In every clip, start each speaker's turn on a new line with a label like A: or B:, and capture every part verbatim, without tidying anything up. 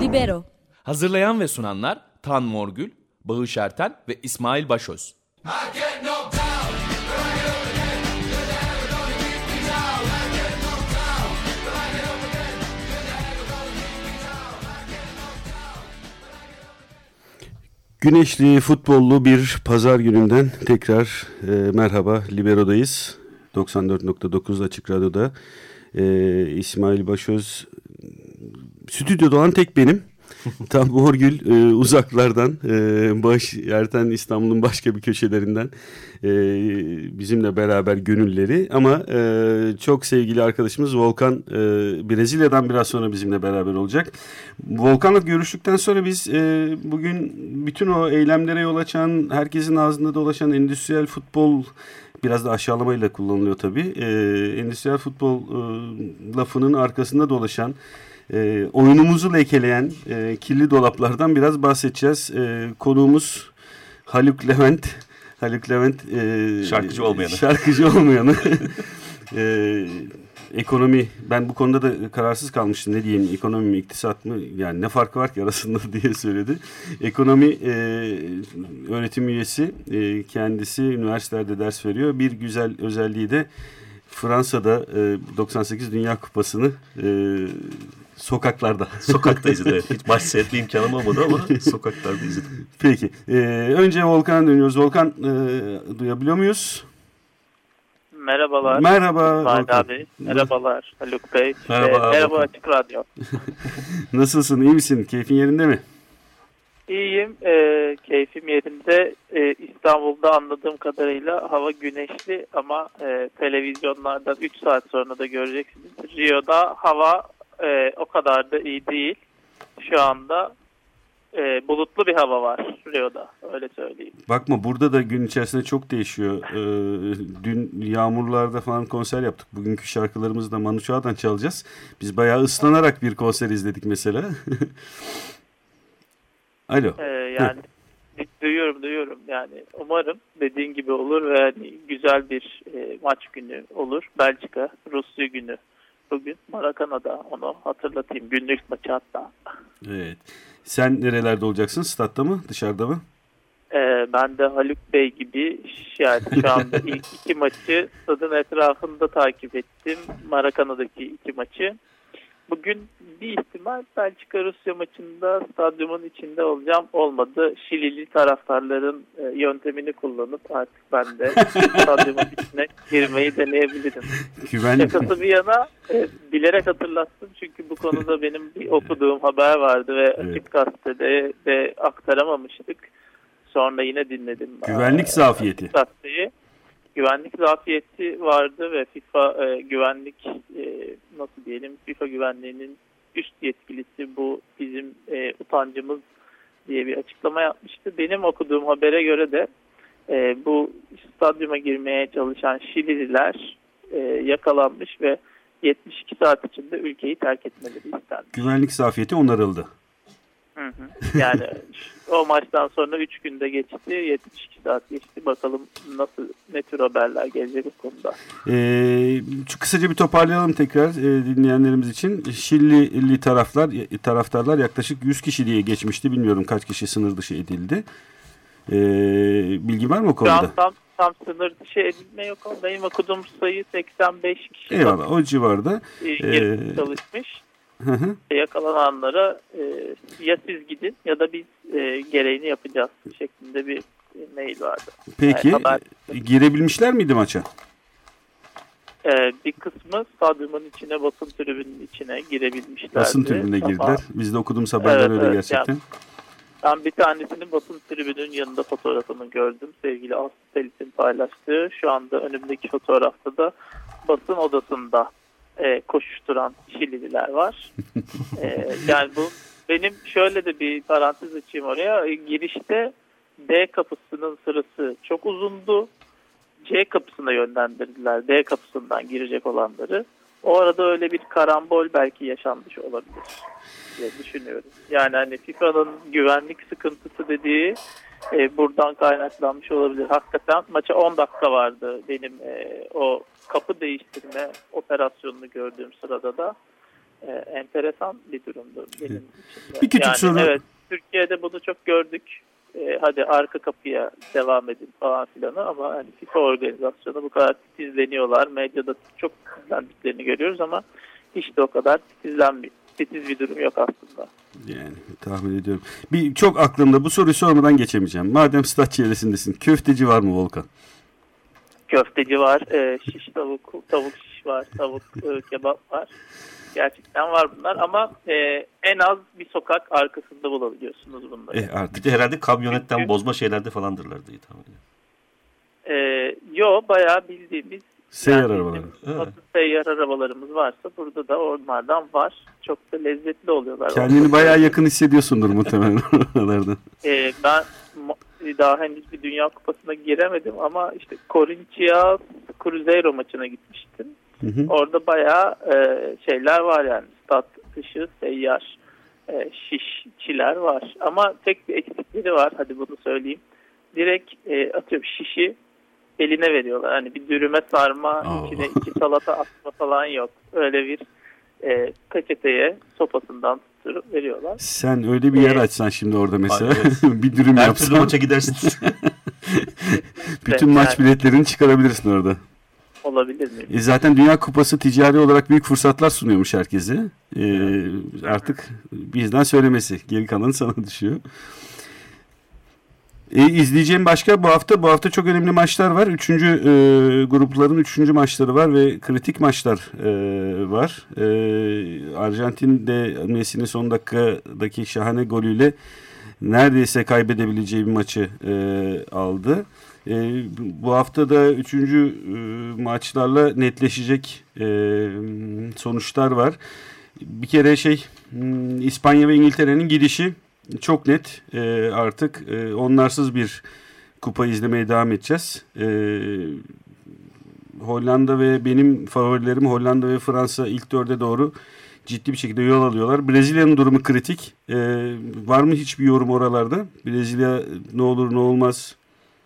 A: Libero.
B: Hazırlayan ve sunanlar Tan Morgül, Bağış Erten ve İsmail Başöz.
C: Güneşli, futbollu bir pazar gününden tekrar e, merhaba, Libero'dayız. doksan dört nokta dokuz Açık Radyo'da. E, İsmail Başöz, stüdyoda olan tek benim. Tam Morgül e, uzaklardan, e, Bağış Erten İstanbul'un başka bir köşelerinden e, bizimle beraber gönülleri. Ama e, çok sevgili arkadaşımız Volkan e, Brezilya'dan biraz sonra bizimle beraber olacak. Volkan'la görüştükten sonra biz e, bugün bütün o eylemlere yol açan, herkesin ağzında dolaşan endüstriyel futbol, biraz da aşağılamayla kullanılıyor tabii, e, endüstriyel futbol e, lafının arkasında dolaşan, E, oyunumuzu lekeleyen e, kirli dolaplardan biraz bahsedeceğiz. E, konuğumuz Haluk Levent. Haluk Levent e,
D: şarkıcı olmayanı.
C: Şarkıcı olmayanı. e, ekonomi, ben bu konuda da kararsız kalmıştım. Ne diyeyim, ekonomi mi, iktisat mı? Yani ne farkı var ki arasında diye söyledi. Ekonomi e, öğretim üyesi. E, kendisi üniversitelerde ders veriyor. Bir güzel özelliği de Fransa'da e, doksan sekiz Dünya Kupası'nı e, sokaklarda.
D: Sokakta izledim. Evet. Hiç maç seyretme imkanım olmadı ama sokaklarda izledim.
C: Peki. E, önce Volkan'a dönüyoruz. Volkan, e, duyabiliyor muyuz?
E: Merhabalar.
C: Merhaba.
E: İsmail abi. Merhabalar Haluk Bey.
D: Merhaba.
E: Ee, merhaba Açık Radyo.
C: Nasılsın? İyi misin? Keyfin yerinde mi?
E: İyiyim. E, keyfim yerinde. E, İstanbul'da anladığım kadarıyla hava güneşli ama e, televizyonlardan üç saat sonra da göreceksiniz. Rio'da hava e, o kadar da iyi değil. Şu anda e, bulutlu bir hava var Rio'da. Öyle söyleyeyim.
C: Bakma, burada da gün içerisinde çok değişiyor. Ee, dün yağmurlarda falan konser yaptık. Bugünkü şarkılarımızı da Manu Chao'dan çalacağız. Biz bayağı ıslanarak bir konser izledik mesela. Alo.
E: Ee, yani duyuyorum duyuyorum yani umarım dediğin gibi olur ve yani güzel bir e, maç günü olur. Belçika Rusya günü bugün Maracana'da, onu hatırlatayım, günlük maçı hatta.
C: Evet. Sen nerelerde olacaksın? Statta mı? Dışarıda mı?
E: Ee, ben de Haluk Bey gibi yani şu anda ilk iki maçı stadın etrafında takip ettim. Maracana'daki iki maçı. Bugün bir ihtimal Belçika-Rusya maçında stadyumun içinde olacağım. Olmadı. Şilili taraftarların e, yöntemini kullanıp artık ben de stadyumun içine girmeyi deneyebilirim.
C: Güvenlik.
E: Şakası bir yana e, bilerek hatırlattım. Çünkü bu konuda benim bir okuduğum haber vardı ve
C: evet.
E: Açık Gazete'de de aktaramamıştık. Sonra yine dinledim.
C: Güvenlik zafiyeti.
E: Gazeteyi. Güvenlik zafiyeti vardı ve FIFA e, güvenlik e, nasıl diyelim FIFA güvenliğinin üst yetkilisi bu bizim e, utancımız diye bir açıklama yapmıştı. Benim okuduğum habere göre de e, bu stadyuma girmeye çalışan Şilililer e, yakalanmış ve yetmiş iki saat içinde ülkeyi terk etmeleri istendi.
C: Güvenlik zafiyeti onarıldı.
E: Hı hı. Yani o maçtan sonra üç günde geçti, yetmiş iki saat geçti. Bakalım nasıl, ne tür haberler gelecek bu konuda.
C: Ee, kısaca bir toparlayalım tekrar e, dinleyenlerimiz için. Şilili taraflar, taraftarlar yaklaşık yüz kişi diye geçmişti. Bilmiyorum kaç kişi sınır dışı edildi. Ee, bilgi var mı o konuda?
E: Tam, tam sınır dışı edilme yok ama benim okuduğum sayı seksen beş kişi.
C: Eyvallah, o civarda.
E: Ee, çalışmış.
C: Hı hı.
E: Yakalananlara e, ya siz gidin ya da biz e, gereğini yapacağız şeklinde bir e, mail vardı.
C: Peki
E: yani haber...
C: girebilmişler miydi maça?
E: E, bir kısmı stadyumun içine, basın tribünün içine girebilmişlerdi.
C: Basın tribününe
E: ama...
C: girdiler. Biz de okuduğumuz haberler evet, öyle evet, gerçekten.
E: Yani, ben bir tanesinin basın tribünün yanında fotoğrafını gördüm. Sevgili Aslı Selit'in paylaştığı. Şu anda önümdeki fotoğrafta da basın odasında E, koşuşturan Şilililer var. e, yani bu benim şöyle de bir parantez açayım oraya. E, girişte D kapısının sırası çok uzundu. C kapısına yönlendirdiler. D kapısından girecek olanları. O arada öyle bir karambol belki yaşanmış olabilir diye düşünüyorum. Yani hani FIFA'nın güvenlik sıkıntısı dediği e, buradan kaynaklanmış olabilir. Hakikaten maça on dakika vardı benim e, o kapı değiştirme operasyonunu gördüğüm sırada da. e, enteresan bir durumdu benim için de.
C: Bir küçük
E: yani,
C: soru.
E: Evet, Türkiye'de bunu çok gördük. E, hadi arka kapıya devam edin falan filanı ama hani FIFA organizasyonu bu kadar titizleniyorlar. Medyada çok titizlendiklerini görüyoruz ama hiç de o kadar titizlenmiyor. Titiz bir durum yok aslında.
C: Yani tahmin ediyorum. Bir çok aklımda, bu soruyu sormadan geçemeyeceğim. Madem stat çevresindesin, köfteci var mı Volkan?
E: Köfteci var, e, şiş tavuk, tavuk şiş var, tavuk e, kebap var. Gerçekten var bunlar ama e, en az bir sokak arkasında bulabiliyorsunuz bunları.
C: E artık.
D: Bir de herhalde kamyonetten
E: Çünkü,
D: bozma şeylerde falandırlar diye tahmin ediyorum.
E: E, yo bayağı bildiğimiz
C: Seyyar
E: yani
C: arabaları.
E: Nasıl seyyar arabalarımız varsa burada da onlardan var. Çok da lezzetli oluyorlar.
C: Kendini bayağı yakın hissediyorsundur muhtemelen oralardan.
E: E, ben daha henüz bir Dünya Kupası'na giremedim ama işte Corinthians Cruzeiro maçına gitmiştim.
C: Hı hı.
E: Orada bayağı e, şeyler var yani. Stat dışı seyyar e, şişçiler var. Ama tek bir eksikleri var. Hadi bunu söyleyeyim. Direkt e, atıyorum şişi eline veriyorlar. Hani bir dürüme sarma,
C: Oh.
E: içine iki salata atma falan yok. Öyle bir e, peçeteye sopasından tutup veriyorlar.
C: Sen öyle bir yer
E: Evet.
C: açsan şimdi orada mesela.
D: Ay, evet.
C: Bir dürüm
D: Her
C: yapsan.
D: türlü maça gidersin.
C: Bütün maç biletlerini çıkarabilirsin orada.
E: Olabilir mi?
C: E zaten Dünya Kupası ticari olarak büyük fırsatlar sunuyormuş herkese. E, artık bizden söylemesi. Geri kalanı sana düşüyor. E, izleyeceğim başka bu hafta bu hafta çok önemli maçlar var. Üçüncü e, grupların üçüncü maçları var ve kritik maçlar e, var. E, Arjantin de Messi'nin son dakikadaki şahane golüyle neredeyse kaybedebileceği bir maçı e, aldı. E, bu hafta da üçüncü e, maçlarla netleşecek e, sonuçlar var. Bir kere şey İspanya ve İngiltere'nin gidişi çok net. E, artık e, onlarsız bir kupa izlemeye devam edeceğiz. E, Hollanda ve benim favorilerim Hollanda ve Fransa ilk dörde doğru ciddi bir şekilde yol alıyorlar. Brezilya'nın durumu kritik. E, var mı hiçbir yorum oralarda? Brezilya ne olur ne olmaz?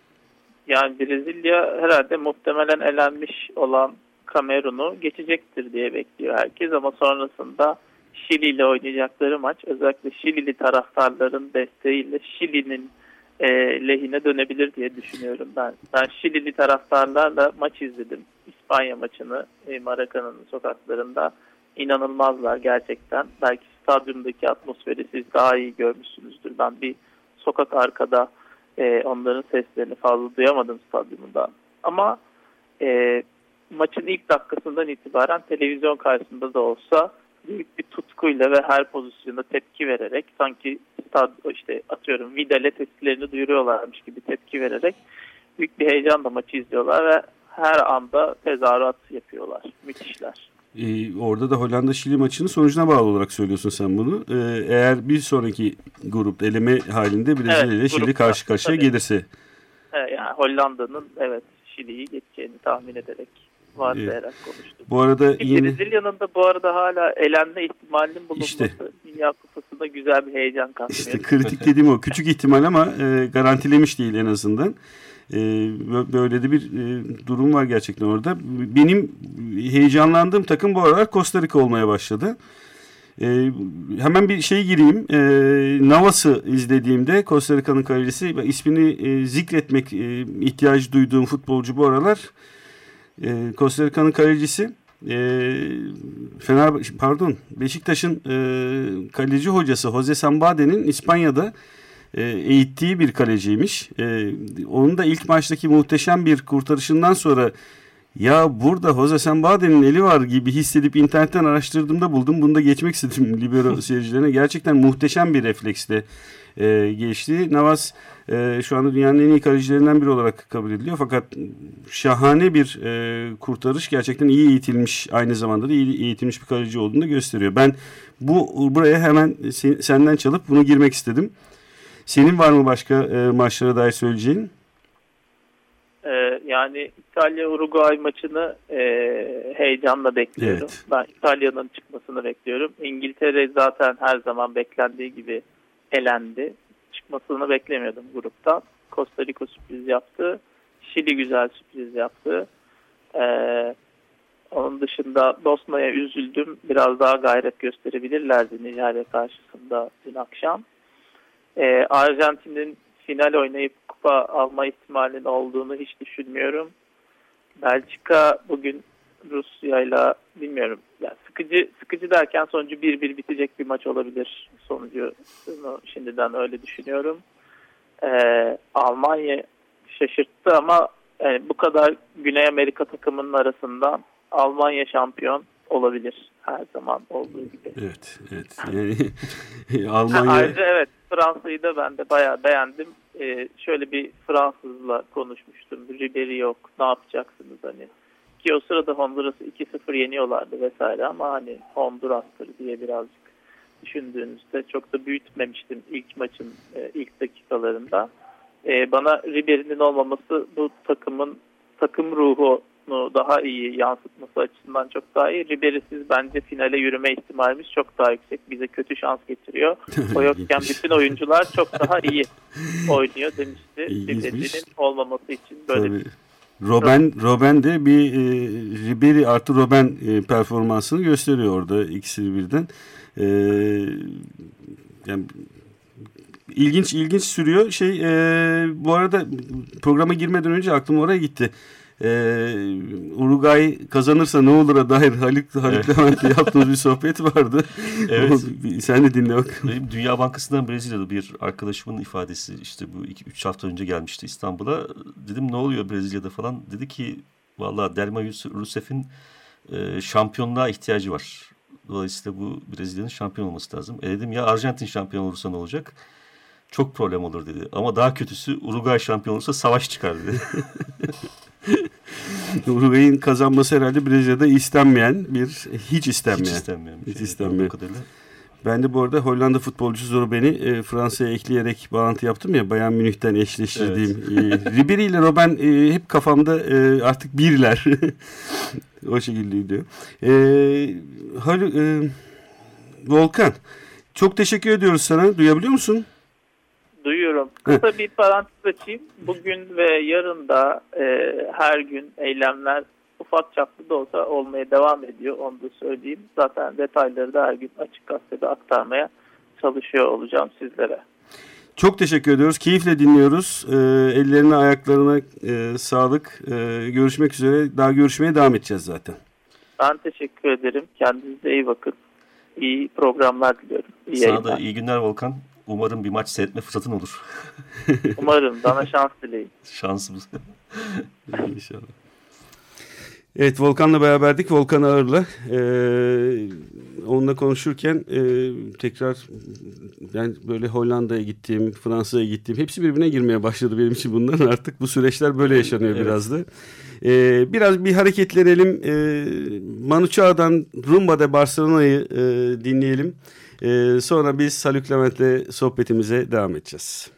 E: Yani Brezilya herhalde muhtemelen elenmiş olan Kamerun'u geçecektir diye bekliyor herkes ama sonrasında Şili ile oynayacakları maç özellikle Şilili taraftarların desteğiyle Şili'nin e, lehine dönebilir diye düşünüyorum ben. Ben Şilili taraftarlarla maç izledim. İspanya maçını e, Maracana'nın sokaklarında. İnanılmazlar gerçekten. Belki stadyumdaki atmosferi siz daha iyi görmüşsünüzdür. Ben bir sokak arkada e, onların seslerini fazla duyamadım stadyumunda. Ama e, maçın ilk dakikasından itibaren televizyon karşısında da olsa büyük bir tutkuyla ve her pozisyonda tepki vererek sanki stad, işte atıyorum Vidal'e tepkilerini duyuruyorlarmış gibi tepki vererek büyük bir heyecanla maçı izliyorlar ve her anda tezahürat yapıyorlar. Müthişler.
C: Ee, orada da Hollanda-Şili maçının sonucuna bağlı olarak söylüyorsun sen bunu. Ee, eğer bir sonraki grup eleme halinde Brezilya ile
E: Evet,
C: Şili
E: grupta,
C: karşı karşıya
E: tabii.
C: gelirse.
E: Evet, yani Hollanda'nın evet Şili'yi geçeceğini tahmin ederek varsayarak evet. konuştum.
C: Bu arada yine...
E: Brezilya'nın da bu arada hala elenme ihtimalinin bulunması
C: işte,
E: Dünya Kupası'nda güzel bir heyecan katıyor.
C: İşte kritik dediğim o. Küçük ihtimal ama e, garantilemiş değil en azından. E, böyle de bir e, durum var gerçekten orada. Benim heyecanlandığım takım bu aralar Costa Rica olmaya başladı. E, hemen bir şey gireyim. E, Navas'ı izlediğimde Costa Rica'nın kalecisi ismini e, zikretmek e, ihtiyacı duyduğum futbolcu bu aralar e, Costa Rica'nın kalecisi e, Fener pardon Beşiktaş'ın e, kaleci hocası Jose Sambade'nin İspanya'da e, eğittiği bir kaleciymiş. E, onun da ilk maçtaki muhteşem bir kurtarışından sonra ya burada Jose Sambade'nin eli var gibi hissedip internetten araştırdığımda buldum. Bunu da geçmek istedim libero seyircilerine. Gerçekten muhteşem bir refleksle e, geçti. Navas e, şu anda dünyanın en iyi kalecilerinden biri olarak kabul ediliyor. Fakat şahane bir e, kurtarış. Gerçekten iyi eğitilmiş, aynı zamanda da iyi eğitilmiş bir kaleci olduğunu da gösteriyor. Ben bu buraya hemen sen, senden çalıp bunu girmek istedim. Senin var mı başka e, maçlara dair söyleyeceğin?
E: Yani İtalya-Uruguay maçını e, heyecanla bekliyorum. Evet. Ben İtalya'nın çıkmasını bekliyorum. İngiltere zaten her zaman beklendiği gibi elendi. Çıkmasını beklemiyordum gruptan. Costa Rica sürpriz yaptı. Şili güzel sürpriz yaptı. E, Onun dışında Bosna'ya üzüldüm. Biraz daha gayret gösterebilirlerdi Nijerya karşısında dün akşam. Ee, Arjantin'in final oynayıp kupa alma ihtimalinin olduğunu hiç düşünmüyorum. Belçika bugün Rusya'yla bilmiyorum. Yani sıkıcı sıkıcı derken sonucu bir bir bitecek bir maç olabilir. Sonucu şimdiden öyle düşünüyorum. Ee, Almanya şaşırttı ama yani bu kadar Güney Amerika takımının arasından Almanya şampiyon olabilir her zaman olduğu gibi.
C: Evet, evet. Yani Almanya.
E: Ha, ayrıca evet, Fransa'yı da ben de bayağı beğendim. Ee, şöyle bir Fransızla konuşmuştum. Ribéry yok, ne yapacaksınız hani? Ki o sırada Honduras'ı iki sıfır yeniyorlardı vesaire ama hani Honduras'tır diye birazcık düşündüğünüzde çok da büyütmemiştim ilk maçın e, ilk dakikalarında. E, bana Ribéry'nin olmaması bu takımın takım ruhunu daha iyi yansıtması açısından çok daha iyi. Ribéry'siz bence finale yürüme ihtimalimiz çok daha yüksek. Bize kötü şans getiriyor. O yokken bütün oyuncular çok daha iyi oynuyor demişti. Ribéry'nin olmaması için böyle
C: Tabii.
E: bir
C: Robben, Robben de bir e, Ribéry artı Robben e, performansını gösteriyor orada ikisi birden. E, yani ilginç ilginç sürüyor. Şey e, bu arada programa girmeden önce aklım oraya gitti. Ee, Uruguay kazanırsa ne olur'a dair Haluk, Haluk
D: Evet.
C: Levent'le yaptığımız bir sohbet vardı.
D: Evet.
C: Sen de dinle bak.
D: Benim Dünya Bankası'ndan Brezilya'da bir arkadaşımın ifadesi, işte bu iki üç hafta önce gelmişti İstanbul'a. Dedim ne oluyor Brezilya'da falan. Dedi ki vallahi Dilma Rousseff'in e, şampiyonluğa ihtiyacı var. Dolayısıyla bu Brezilya'nın şampiyon olması lazım. E dedim ya Arjantin şampiyon olursa ne olacak? Çok problem olur dedi. Ama daha kötüsü Uruguay şampiyon olursa savaş çıkar dedi.
C: Uruguay'ın kazanması herhalde Brezilya'da istenmeyen bir, hiç istenmeyen.
D: Hiç istenmeyen.
C: Hiç
D: şey.
C: istenmeyen. Ben de bu arada Hollanda futbolcusu Robben'i e, Fransa'ya ekleyerek bağlantı yaptım ya, Bayern Münih'ten eşleştirdiğim. Evet. E, Ribéry ile Robben e, hep kafamda e, artık birler. O şekilde gidiyor. E, Haluk, e, Volkan, çok teşekkür ediyoruz sana. Duyabiliyor musun?
E: Duyuyorum. Kısa bir parantez açayım. Bugün ve yarın da e, her gün eylemler ufak çaplı da olsa olmaya devam ediyor. Onu da söyleyeyim. Zaten detayları da her gün Açık Gazete'de aktarmaya çalışıyor olacağım sizlere.
C: Çok teşekkür ediyoruz. Keyifle dinliyoruz. E, ellerine ayaklarına e, sağlık. E, görüşmek üzere. Daha görüşmeye devam edeceğiz zaten.
E: Ben teşekkür ederim. Kendinize iyi bakın. İyi programlar diliyorum. İyi
D: Sana
E: yayınlar.
D: da iyi günler Volkan. Umarım bir maç seyretme fırsatın olur.
E: Umarım. Bana şans dileyin.
D: Şansımız.
C: İnşallah. Evet, Volkan'la beraberdik. Volkan Ağır'la. Ee, onunla konuşurken e, tekrar ben böyle Hollanda'ya gittiğim, Fransa'ya gittiğim hepsi birbirine girmeye başladı benim için bunların. Artık bu süreçler böyle yaşanıyor evet. Biraz da. Ee, biraz bir hareketlenelim. Ee, Manu Chao'dan Rumba de Barcelona'yı e, dinleyelim. Ee, sonra biz Haluk Levent'le sohbetimize devam edeceğiz.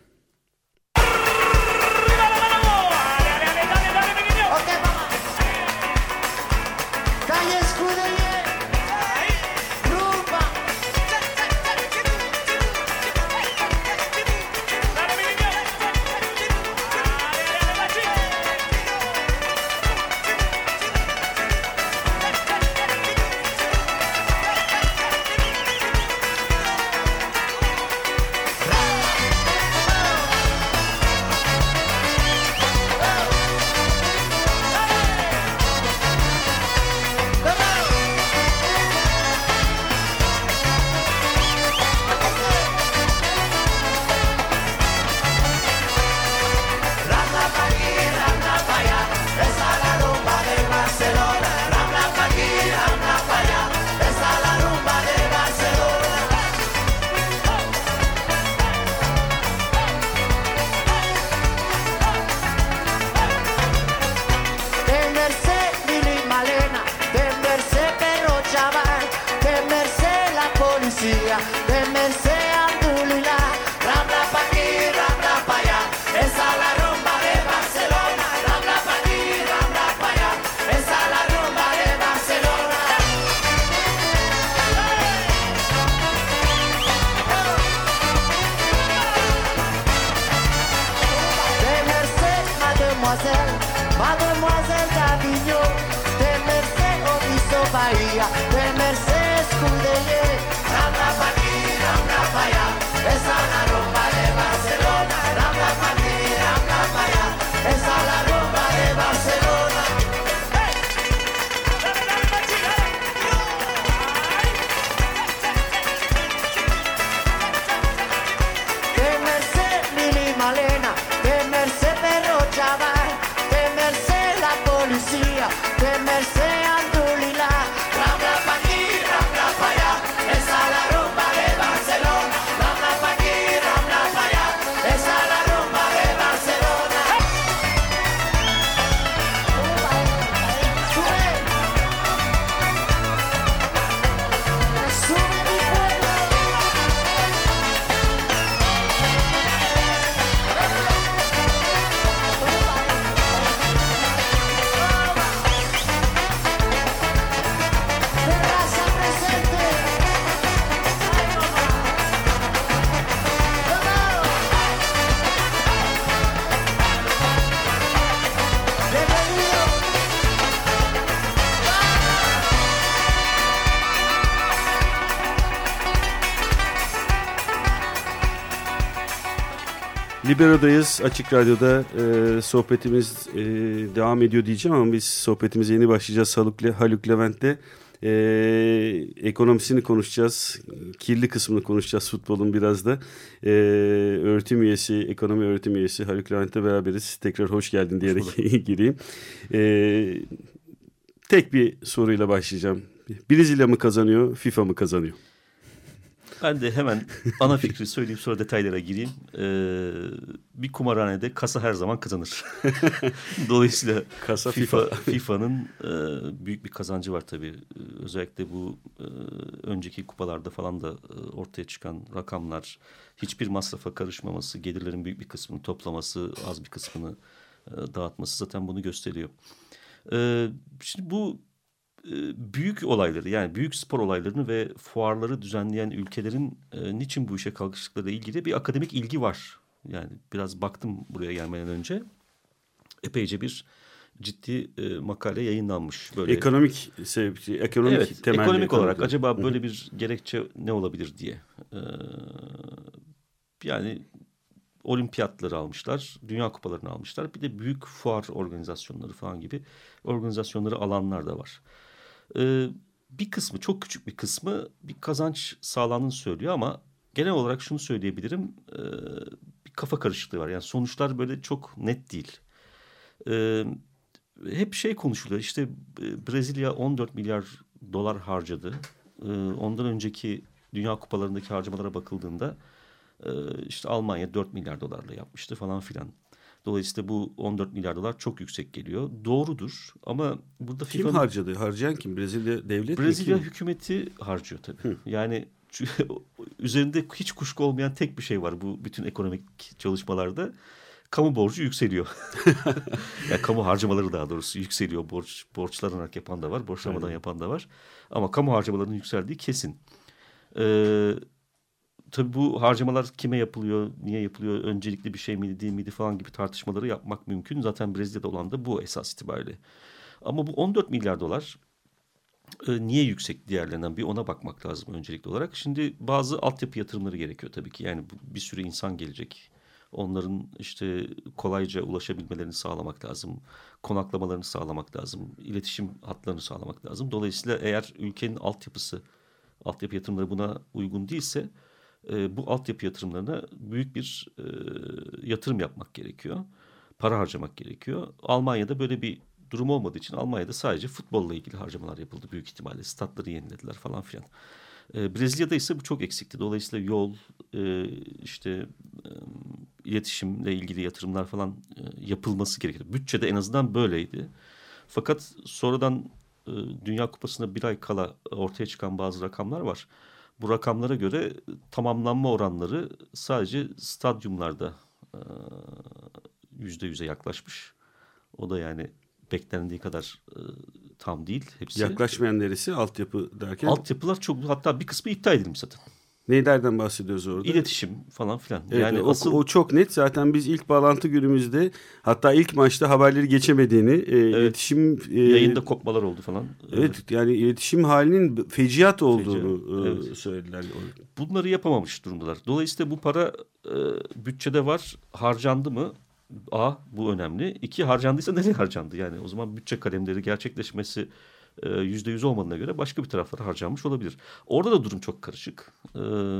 A: Mademoiselle, Mademoiselle d'Avignon, de Mercé au Bahia, de Mercedes Cundeye, Rambla pa' aquí, Rambla pa' allá, esa es la rumba de Barcelona, Rambla pa' aquí, Rambla pa' allá, esa es la rumba de Barcelona. De Mercedes Lili Malena, de Mercedes Perro Chaval, de Mercedes la policía, de Mercedes Andulila, Rambla pa' aquí, Rambla pa' allá, esa es la rumba de Barcelona, Rambla pa' aquí, Rambla pa' allá, esa es la rumba de Barcelona. Sube, sube mi pueblo. Terraza presente. Bienvenido.
C: Libero'dayız. Açık Radyo'da e, sohbetimiz e, devam ediyor diyeceğim ama biz sohbetimize yeni başlayacağız. Haluk, Le- Haluk Levent'le e, ekonomisini konuşacağız. Kirli kısmını konuşacağız futbolun biraz da. E, öğretim üyesi, ekonomi öğretim üyesi Haluk Levent'le beraberiz. Tekrar hoş geldin diyerek gireyim. E, tek bir soruyla başlayacağım. Brezilya mı kazanıyor, FIFA mı kazanıyor?
D: Ben de hemen ana fikri söyleyeyim, sonra detaylara gireyim. Ee, bir kumarhanede kasa her zaman kazanır. Dolayısıyla
C: Kasa
D: FIFA,
C: FIFA.
D: FIFA'nın e, büyük bir kazancı var tabii. Ee, özellikle bu e, önceki kupalarda falan da e, ortaya çıkan rakamlar, hiçbir masrafa karışmaması, gelirlerin büyük bir kısmını toplaması, az bir kısmını e, dağıtması zaten bunu gösteriyor. Ee, şimdi bu büyük olayları, yani büyük spor olaylarını ve fuarları düzenleyen ülkelerin e, niçin bu işe kalkıştıklarıyla ilgili bir akademik ilgi var. Yani biraz baktım buraya gelmeden önce. Epeyce bir ciddi e, makale yayınlanmış. Böyle.
C: Ekonomik sebep, ekonomik
D: evet,
C: temelli.
D: ekonomik olarak
C: ekonomik.
D: acaba böyle bir gerekçe ne olabilir diye. Ee, yani olimpiyatları almışlar, dünya kupalarını almışlar. Bir de büyük fuar organizasyonları falan gibi organizasyonları alanlar da var. Ee, bir kısmı, çok küçük bir kısmı bir kazanç sağlandığını söylüyor ama genel olarak şunu söyleyebilirim, e, bir kafa karışıklığı var. Yani sonuçlar böyle çok net değil. E, hep şey konuşuluyor, işte Brezilya on dört milyar dolar harcadı. E, ondan önceki dünya kupalarındaki harcamalara bakıldığında e, işte Almanya dört milyar dolarla yapmıştı falan filan. Dolayısıyla bu on dört milyar dolar çok yüksek geliyor. Doğrudur ama burada
C: Kim
D: FIFA'nın...
C: harcadı? Harcayan kim? Brezilya devlet mi?
D: Brezilya
C: Kim?
D: hükümeti harcıyor tabii.
C: Hı.
D: Yani üzerinde hiç kuşku olmayan tek bir şey var bu bütün ekonomik çalışmalarda. Kamu borcu yükseliyor. Yani kamu harcamaları daha doğrusu yükseliyor. Borç borçlanarak yapan da var, borçlamadan
C: Aynen.
D: yapan da var. Ama kamu harcamalarının yükseldiği kesin. Ee, tabii bu harcamalar kime yapılıyor, niye yapılıyor, öncelikli bir şey miydi, değil miydi falan gibi tartışmaları yapmak mümkün. Zaten Brezilya'da olan da bu esas itibariyle. Ama bu on dört milyar dolar e, niye yüksek diğerlerinden, bir ona bakmak lazım öncelikli olarak. Şimdi bazı altyapı yatırımları gerekiyor tabii ki. Yani bir sürü insan gelecek. Onların işte kolayca ulaşabilmelerini sağlamak lazım. Konaklamalarını sağlamak lazım. İletişim hatlarını sağlamak lazım. Dolayısıyla eğer ülkenin altyapısı, altyapı yatırımları buna uygun değilse e, bu altyapı yatırımlarına büyük bir e, yatırım yapmak gerekiyor. Para harcamak gerekiyor. Almanya'da böyle bir durum olmadığı için Almanya'da sadece futbolla ilgili harcamalar yapıldı büyük ihtimalle. Statları yenilediler falan filan. E, Brezilya'da ise bu çok eksikti. Dolayısıyla yol, e, işte e, iletişimle ilgili yatırımlar falan e, yapılması gerekiyordu. Bütçede en azından böyleydi. Fakat sonradan e, Dünya Kupası'na bir ay kala ortaya çıkan bazı rakamlar var. Bu rakamlara göre tamamlanma oranları sadece stadyumlarda e, yüzde yüze yaklaşmış. O da yani beklendiği kadar e, tam değil hepsi.
C: Yaklaşmayan neresi? Altyapı derken?
D: Altyapılar çok, hatta bir kısmı iptal edilmiş zaten.
C: Nelerden bahsediyoruz orada?
D: İletişim falan filan.
C: Evet,
D: yani
C: o,
D: asıl...
C: o çok net. Zaten biz ilk bağlantı günümüzde, hatta ilk maçta haberleri geçemediğini, e, evet, iletişim... E,
D: yayında kopmalar oldu falan.
C: Evet, evet, yani iletişim halinin feciat olduğunu
D: Feciat,
C: e,
D: evet.
C: söylediler.
D: Bunları yapamamış durumdalar. Dolayısıyla bu para e, bütçede var. Harcandı mı? A, bu önemli. İki, harcandıysa nereye harcandı? Yani o zaman bütçe kalemleri gerçekleşmesi yüzde yüz olmadığına göre başka bir taraflara harcanmış olabilir. Orada da durum çok karışık. Ee,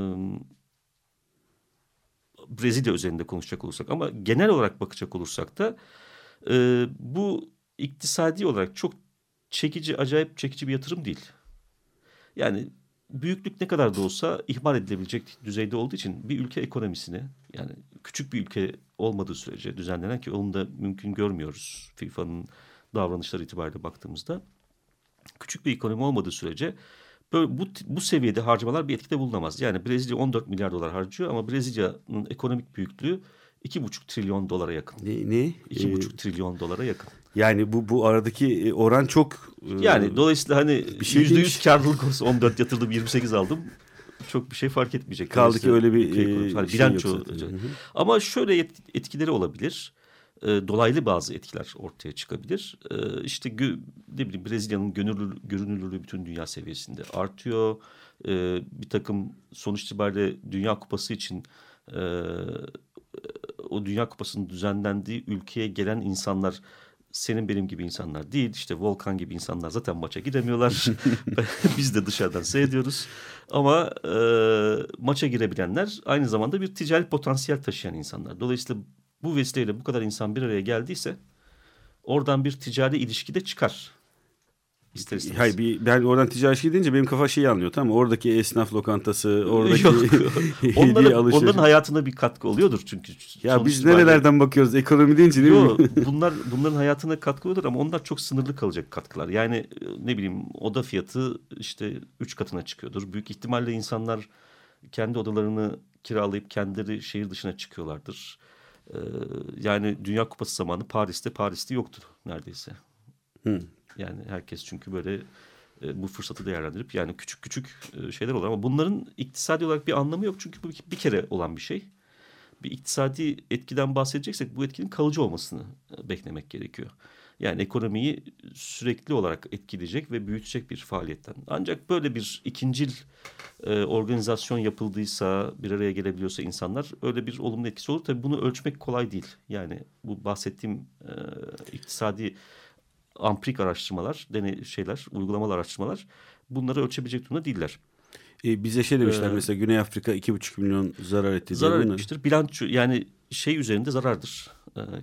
D: Brezilya üzerinde konuşacak olursak ama genel olarak bakacak olursak da e, bu iktisadi olarak çok çekici, acayip çekici bir yatırım değil. Yani büyüklük ne kadar da olsa ihmal edilebilecek düzeyde olduğu için bir ülke ekonomisini, yani küçük bir ülke olmadığı sürece düzenlenen, ki onu da mümkün görmüyoruz FIFA'nın davranışları itibariyle baktığımızda, küçük bir ekonomi olmadığı sürece böyle bu, bu seviyede harcamalar bir etkide bulunamaz. Yani Brezilya on dört milyar dolar harcıyor ama Brezilya'nın ekonomik büyüklüğü iki buçuk trilyon dolara yakın.
C: Ne? ne?
D: iki buçuk trilyon dolara yakın.
C: Yani bu bu aradaki oran çok...
D: Yani
C: e,
D: dolayısıyla hani
C: şey
D: yüzde yüz karlılık olsa on dört yatırdım, yirmi sekiz aldım. Çok bir şey fark etmeyecek.
C: Kaldı ki öyle bir
D: e, hani
C: şey
D: bilanço.
C: yok zaten.
D: Ama şöyle etkileri olabilir. E, dolaylı bazı etkiler ortaya çıkabilir. E, işte gö, ne bileyim, Brezilya'nın gönüllü, görünürlüğü bütün dünya seviyesinde artıyor. E, bir takım sonuç itibariyle Dünya Kupası için e, o Dünya Kupası'nın düzenlendiği ülkeye gelen insanlar senin benim gibi insanlar değil. İşte Volkan gibi insanlar zaten maça gidemiyorlar. Biz de dışarıdan seyrediyoruz. Ama e, maça girebilenler aynı zamanda bir ticari potansiyel taşıyan insanlar. Dolayısıyla bu vesileyle bu kadar insan bir araya geldiyse oradan bir ticari ilişki de çıkar. İster istemez.
C: Hayır, bir, ben oradan ticari şey deyince benim kafa şeyi anlıyor, tamam mı? Oradaki esnaf lokantası, oradaki
D: onların, onların hayatına bir katkı oluyordur çünkü.
C: Ya biz nerelerden bakıyoruz ekonomi deyince, değil
D: Yo,
C: mi?
D: bunlar bunların hayatına katkı oluyordur ama onlar çok sınırlı kalacak katkılar. Yani ne bileyim, oda fiyatı işte üç katına çıkıyordur. Büyük ihtimalle insanlar kendi odalarını kiralayıp kendileri şehir dışına çıkıyorlardır. Ee, yani Dünya Kupası zamanı Paris'te Paris'te yoktu neredeyse.
C: Hmm.
D: Yani herkes çünkü böyle e, bu fırsatı değerlendirip, yani küçük küçük e, şeyler olur ama bunların iktisadi olarak bir anlamı yok. Çünkü bu bir kere olan bir şey. Bir iktisadi etkiden bahsedeceksek bu etkinin kalıcı olmasını e, beklemek gerekiyor. Yani ekonomiyi sürekli olarak etkileyecek ve büyütecek bir faaliyetten. Ancak böyle bir ikincil e, organizasyon yapıldıysa, bir araya gelebiliyorsa insanlar, öyle bir olumlu etkisi olur. Tabii bunu ölçmek kolay değil. Yani bu bahsettiğim e, iktisadi ampirik araştırmalar, deney şeyler, uygulamalı araştırmalar bunları ölçebilecek durumda değiller.
C: E, bize şey demişler
D: ee,
C: mesela, Güney Afrika iki buçuk milyon zarar etti.
D: Zarar etmiştir. Bilanço, yani şey üzerinde zarardır. Ee, e,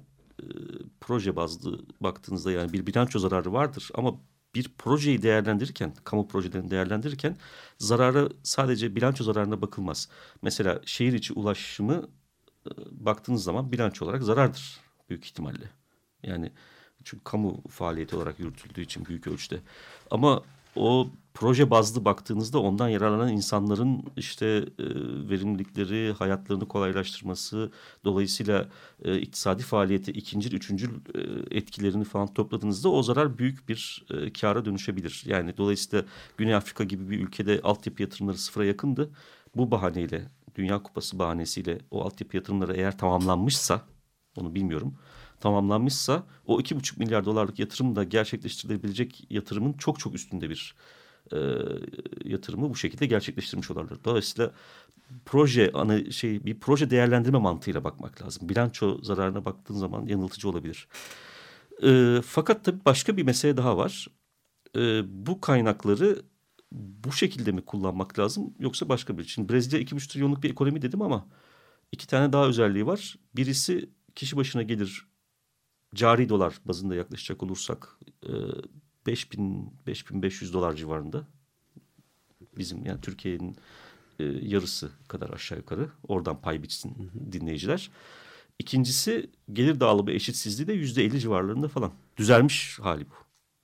D: proje bazlı baktığınızda yani bir bilanço zararı vardır ama bir projeyi değerlendirirken, kamu projelerini değerlendirirken zararı sadece bilanço zararına bakılmaz. Mesela şehir içi ulaşımı e, baktığınız zaman bilanço olarak zarardır büyük ihtimalle. Yani çünkü kamu faaliyeti olarak yürütüldüğü için büyük ölçüde. Ama o proje bazlı baktığınızda ondan yararlanan insanların işte e, verimlilikleri, hayatlarını kolaylaştırması, dolayısıyla e, iktisadi faaliyeti ikinci, üçüncü e, etkilerini falan topladığınızda o zarar büyük bir e, kâra dönüşebilir. Yani dolayısıyla Güney Afrika gibi bir ülkede altyapı yatırımları sıfıra yakındı. Bu bahaneyle, Dünya Kupası bahanesiyle o altyapı yatırımları eğer tamamlanmışsa, onu bilmiyorum, tamamlanmışsa o iki buçuk milyar dolarlık yatırım da gerçekleştirilebilecek yatırımın çok çok üstünde bir e, yatırımı bu şekilde gerçekleştirmiş olurlar. Dolayısıyla proje ana şey bir proje değerlendirme mantığıyla bakmak lazım. Bilanço zararına baktığın zaman yanıltıcı olabilir. E, fakat tabii başka bir mesele daha var. E, bu kaynakları bu şekilde mi kullanmak lazım yoksa başka bir? Şimdi Brezilya iki buçuk trilyonluk bir ekonomi dedim ama iki tane daha özelliği var. Birisi kişi başına gelir cari dolar bazında yaklaşacak olursak beş bin beş bin beş yüz dolar civarında. Bizim yani Türkiye'nin e, yarısı kadar aşağı yukarı. Oradan pay biçsin dinleyiciler. İkincisi gelir dağılımı eşitsizliği de yüzde elli civarlarında falan. Düzelmiş hali bu.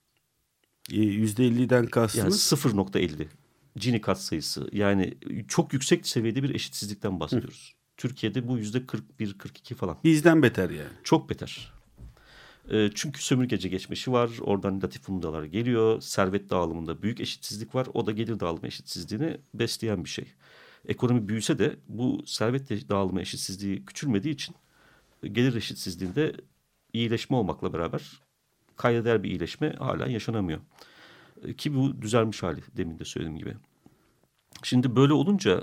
C: Yüzde elliden kastınız?
D: Yani sıfır nokta elli Gini katsayısı. Yani çok yüksek seviyede bir eşitsizlikten bahsediyoruz. Hı. Türkiye'de bu yüzde kırk bir kırk iki falan.
C: Bizden beter yani.
D: Çok beter. E, çünkü sömürgeci geçmişi var. Oradan latifundalar geliyor. Servet dağılımında büyük eşitsizlik var. O da gelir dağılımı eşitsizliğini besleyen bir şey. ekonomi büyüse de bu servet dağılımı eşitsizliği küçülmediği için gelir eşitsizliğinde iyileşme olmakla beraber kayda değer bir iyileşme hala yaşanamıyor. Ki bu düzelmiş hali, demin de söylediğim gibi. Şimdi böyle olunca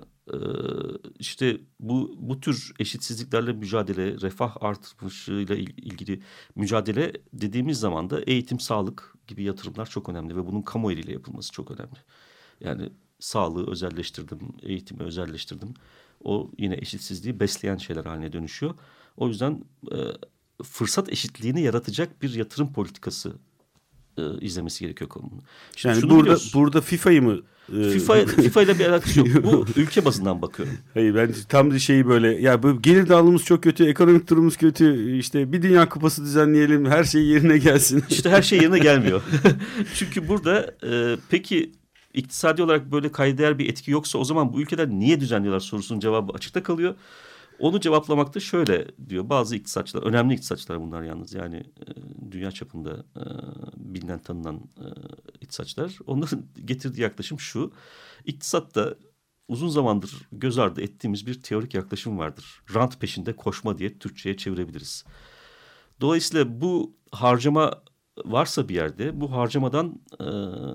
D: işte bu bu tür eşitsizliklerle mücadele, refah artışıyla ilgili mücadele dediğimiz zaman da eğitim, sağlık gibi yatırımlar çok önemli ve bunun kamu eliyle yapılması çok önemli. Yani sağlığı özelleştirdim, eğitimi özelleştirdim. O yine eşitsizliği besleyen şeyler haline dönüşüyor. O yüzden fırsat eşitliğini yaratacak bir yatırım politikası e, izlemesi gerekiyor konunun.
C: Şimdi yani burada burada FIFA'yı mı? E...
D: FIFA FIFA ile bir alakası yok. Bu ülke bazından bakıyorum.
C: Hayır, ben tam şeyi böyle ya bu gelir dağılımımız çok kötü, ekonomik durumumuz kötü. İşte bir Dünya Kupası düzenleyelim, her şey yerine gelsin.
D: İşte her şey yerine gelmiyor. Çünkü burada e, peki iktisadi olarak böyle kayda bir etki yoksa o zaman bu ülkeler niye düzenliyorlar sorusunun cevabı açıkta kalıyor. Onu cevaplamakta şöyle diyor bazı iktisatçılar, önemli iktisatçılar bunlar yalnız, yani e, dünya çapında e, bilinen tanınan e, iktisatçılar. Onların getirdiği yaklaşım şu: iktisatta uzun zamandır göz ardı ettiğimiz bir teorik yaklaşım vardır. Rant peşinde koşma diye Türkçe'ye çevirebiliriz. Dolayısıyla bu harcama varsa bir yerde, bu harcamadan e,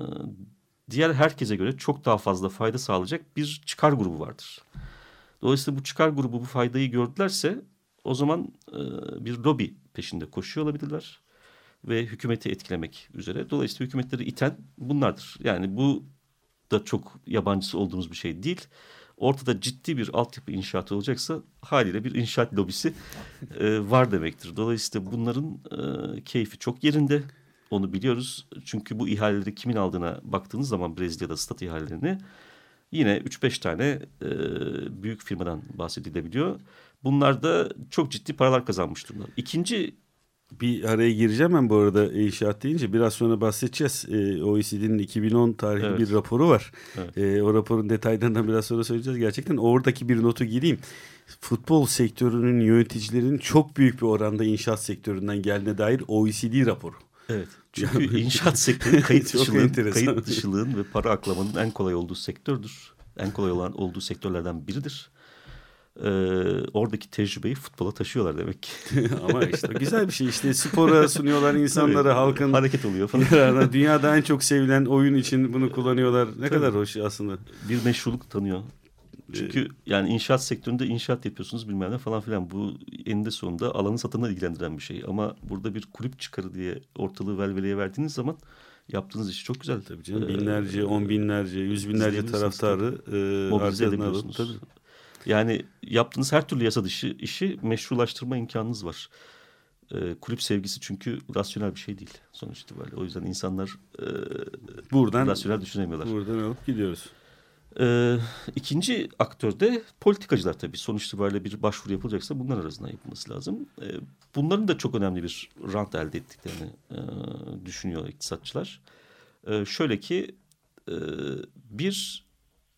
D: diğer herkese göre çok daha fazla fayda sağlayacak bir çıkar grubu vardır. Dolayısıyla bu çıkar grubu bu faydayı gördülerse o zaman e, bir lobi peşinde koşuyor olabilirler ve hükümeti etkilemek üzere. Dolayısıyla hükümetleri iten bunlardır. Yani bu da çok yabancısı olduğumuz bir şey değil. Ortada ciddi bir altyapı inşaatı olacaksa haliyle bir inşaat lobisi e, var demektir. Dolayısıyla bunların e, keyfi çok yerinde. Onu biliyoruz. Çünkü bu ihaleleri kimin aldığına baktığınız zaman Brezilya'da stat ihalelerini yine üç beş tane e, büyük firmadan bahsedilebiliyor. Bunlar da çok ciddi paralar kazanmış durumda. İkinci...
C: Bir araya gireceğim ben bu arada inşaat deyince. Biraz sonra bahsedeceğiz. E, O E C D'nin iki bin on tarihli evet. bir raporu var. Evet. E, o raporun detaylarından biraz sonra söyleyeceğiz. Gerçekten oradaki bir notu gireyim. Futbol sektörünün yöneticilerinin çok büyük bir oranda inşaat sektöründen geldiğine dair O E C D raporu.
D: Evet. Çünkü inşaat sektörü kayıt dışılığın, kayıt dışılığın ve para aklamanın en kolay olduğu sektördür. En kolay olan olduğu sektörlerden biridir. Ee, oradaki tecrübeyi futbola taşıyorlar demek ki.
C: Ama işte güzel bir şey, işte spora sunuyorlar insanlara, evet, halkın
D: hareket oluyor falan.
C: Dünyada en çok sevilen oyun için bunu kullanıyorlar. Ne Tabii. kadar hoş aslında.
D: Bir meşruluk tanıyor. Çünkü yani inşaat sektöründe inşaat yapıyorsunuz bilmem ne falan filan. Bu eninde sonunda alanı satanı ilgilendiren bir şey. Ama burada bir kulüp çıkarı diye ortalığı velveleye verdiğiniz zaman yaptığınız iş çok güzel.
C: Tabii canım, binlerce, ee, on binlerce, yüz binlerce taraftarı
D: e, mobilize edebiliyorsunuz. Tabii. Yani yaptığınız her türlü yasa dışı işi meşrulaştırma imkanınız var. Ee, kulüp sevgisi çünkü rasyonel bir şey değil sonuç itibariyle. O yüzden insanlar e, buradan rasyonel düşünemiyorlar.
C: Buradan alıp gidiyoruz.
D: Ee, ikinci aktör de politikacılar tabii. Sonuç itibariyle bir başvuru yapılacaksa bunlar arasından yapılması lazım. Ee, bunların da çok önemli bir rant elde ettiklerini e, düşünüyor iktisatçılar. Ee, şöyle ki e, bir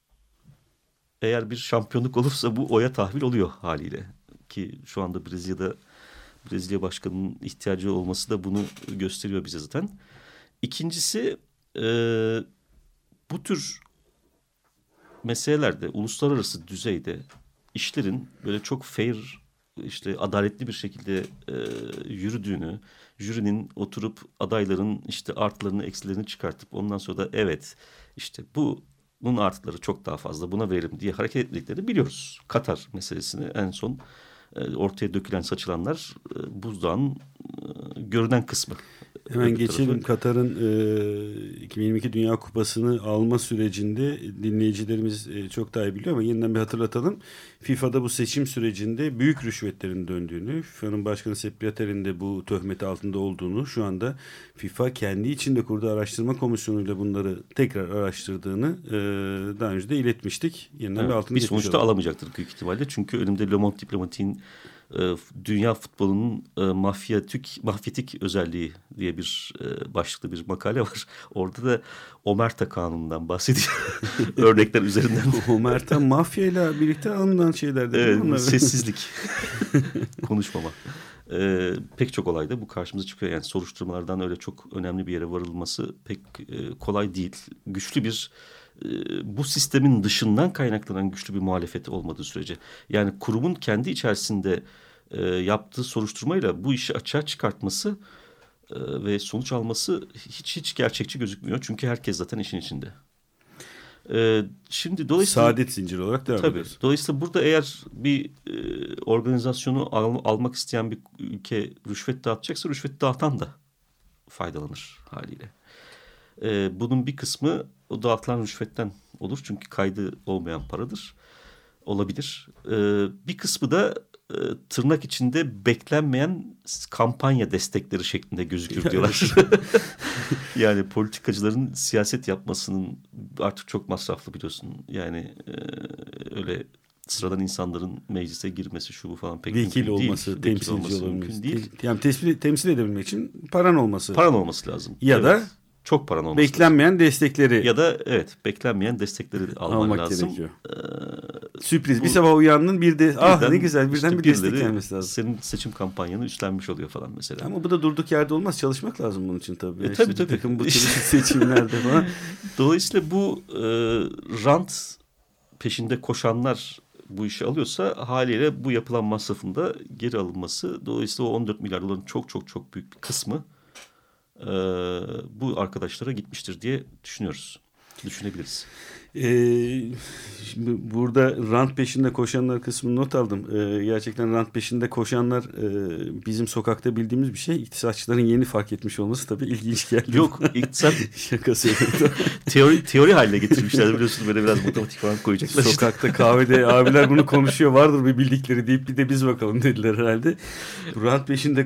D: eğer bir şampiyonluk olursa bu oya tahvil oluyor haliyle. Ki şu anda Brezilya'da Brezilya başkanının ihtiyacı olması da bunu gösteriyor bize zaten. İkincisi e, bu tür meselelerde uluslararası düzeyde işlerin böyle çok fair, işte adaletli bir şekilde e, yürüdüğünü, jürinin oturup adayların işte artılarını eksilerini çıkartıp ondan sonra da evet işte bu bunun artıları çok daha fazla, buna verelim diye hareket ettiklerini biliyoruz. Katar meselesini en son e, ortaya dökülen, saçılanlar e, buzdağın e, görünen kısmı.
C: Hemen geçelim. Katar'ın e, iki bin yirmi iki Dünya Kupası'nı alma sürecinde dinleyicilerimiz e, çok daha iyi biliyor ama yeniden bir hatırlatalım. FIFA'da bu seçim sürecinde büyük rüşvetlerin döndüğünü, FIFA'nın başkanı Sepp Blatter'in de bu töhmeti altında olduğunu, şu anda FIFA kendi içinde kurduğu araştırma komisyonuyla bunları tekrar araştırdığını e, daha önce de iletmiştik. Yeniden evet, bir altını
D: bir sonuçta alamayacaktır büyük ihtimalle. Çünkü önümde Le Monde Diplomatik'in dünya futbolunun e, mafyatik, mafyatik özelliği diye bir e, başlıklı bir makale var. Orada da Omerta Kanunu'ndan bahsediyor. Örnekler üzerinden.
C: Omerta mafyayla birlikte alınan şeyler değil
D: evet,
C: mi?
D: Sessizlik. Konuşmama. E, pek çok olayda bu karşımıza çıkıyor. Yani soruşturmalardan öyle çok önemli bir yere varılması pek e, kolay değil. Güçlü bir bu sistemin dışından kaynaklanan güçlü bir muhalefeti olmadığı sürece, yani kurumun kendi içerisinde e, yaptığı soruşturmayla bu işi açığa çıkartması e, ve sonuç alması hiç hiç gerçekçi gözükmüyor. Çünkü herkes zaten işin içinde. E, şimdi dolayısıyla
C: saadet zinciri olarak devam
D: tabii,
C: ediyoruz.
D: dolayısıyla burada eğer bir e, organizasyonu al, almak isteyen bir ülke rüşvet dağıtacaksa rüşvet dağıtan da faydalanır haliyle. Ee, bunun bir kısmı o dağıtılan rüşvetten olur. Çünkü kaydı olmayan paradır. Olabilir. Ee, bir kısmı da e, tırnak içinde beklenmeyen kampanya destekleri şeklinde gözükür diyorlar. Yani politikacıların siyaset yapmasının artık çok masraflı biliyorsun. Yani e, öyle sıradan insanların meclise girmesi şu bu falan pek
C: Vekil
D: mümkün
C: olması,
D: değil.
C: temsilci
D: olması
C: olabilmesi
D: mümkün değil.
C: Yani temsil, temsil edebilmek için paran olması.
D: Paran olması lazım.
C: Ya
D: evet.
C: da
D: çok paran olması
C: beklenmeyen
D: lazım.
C: destekleri.
D: Ya da evet beklenmeyen destekleri alman
C: almak
D: lazım.
C: gerekiyor.
D: Ee,
C: Sürpriz.
D: bu,
C: bir sabah uyandın bir de ah
D: birden,
C: ne güzel birden
D: işte
C: bir destek gelmesi lazım.
D: Senin seçim kampanyanı üstlenmiş oluyor falan mesela.
C: Ama bu da durduk yerde olmaz. Çalışmak lazım bunun için tabii.
D: E,
C: işte
D: tabii tabii.
C: Takım bu tür seçimlerde falan.
D: Dolayısıyla bu e, rant peşinde koşanlar bu işi alıyorsa haliyle bu yapılan masrafın da geri alınması. Dolayısıyla o on dört milyar doların çok çok çok büyük bir kısmı e, bu arkadaşlara gitmiştir diye düşünüyoruz. Düşünebiliriz.
C: Ee, şimdi burada rant peşinde koşanlar kısmını not aldım. Ee, gerçekten rant peşinde koşanlar e, bizim sokakta bildiğimiz bir şey. İktisatçıların yeni fark etmiş olması tabii ilginç geldi.
D: Yok iktisat
C: şaka söylüyorum.
D: teori, teori haline getirmişler biliyorsun, böyle biraz matematik falan koyacaklar.
C: Sokakta işte. Kahvede abiler bunu konuşuyor, vardır bir bildikleri deyip bir de biz bakalım dediler herhalde. Rant peşinde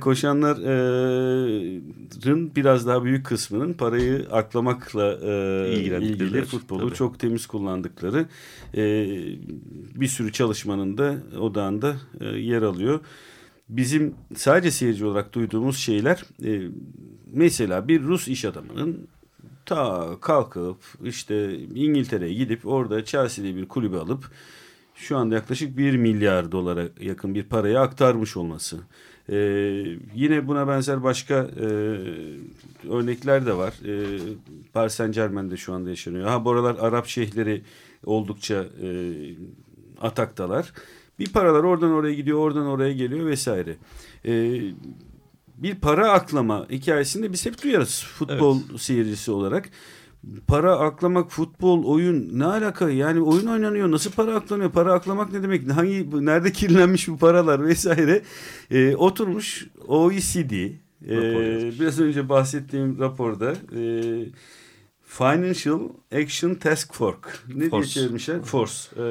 C: koşanların e, biraz daha büyük kısmının parayı aklamakla e, ilgili futbolu tabii. çok temiz kullandıkları e, bir sürü çalışmanın da odağında e, yer alıyor. Bizim sadece seyirci olarak duyduğumuz şeyler e, mesela bir Rus iş adamının ta kalkıp işte İngiltere'ye gidip orada Chelsea'de bir kulübü alıp şu anda yaklaşık bir milyar dolara yakın bir parayı aktarmış olması. Ee, yine buna benzer başka e, örnekler de var. Ee, Paris Saint-Germain'de şu anda yaşanıyor. Ha bu aralar Arap şeyhleri oldukça e, ataktalar. Bir paralar oradan oraya gidiyor, oradan oraya geliyor vesaire. Ee, bir para aklama hikayesinde biz hep duyarız futbol evet. seyircisi olarak. Para aklamak, futbol, oyun ne alaka? Yani oyun oynanıyor. Nasıl para aklanıyor? Para aklamak ne demek? Hangi, nerede kirlenmiş bu paralar vesaire? Ee, oturmuş O E C D, e, biraz önce bahsettiğim raporda e, Financial Action Task Force. Ne Force. diye çevirmişler? Force. E,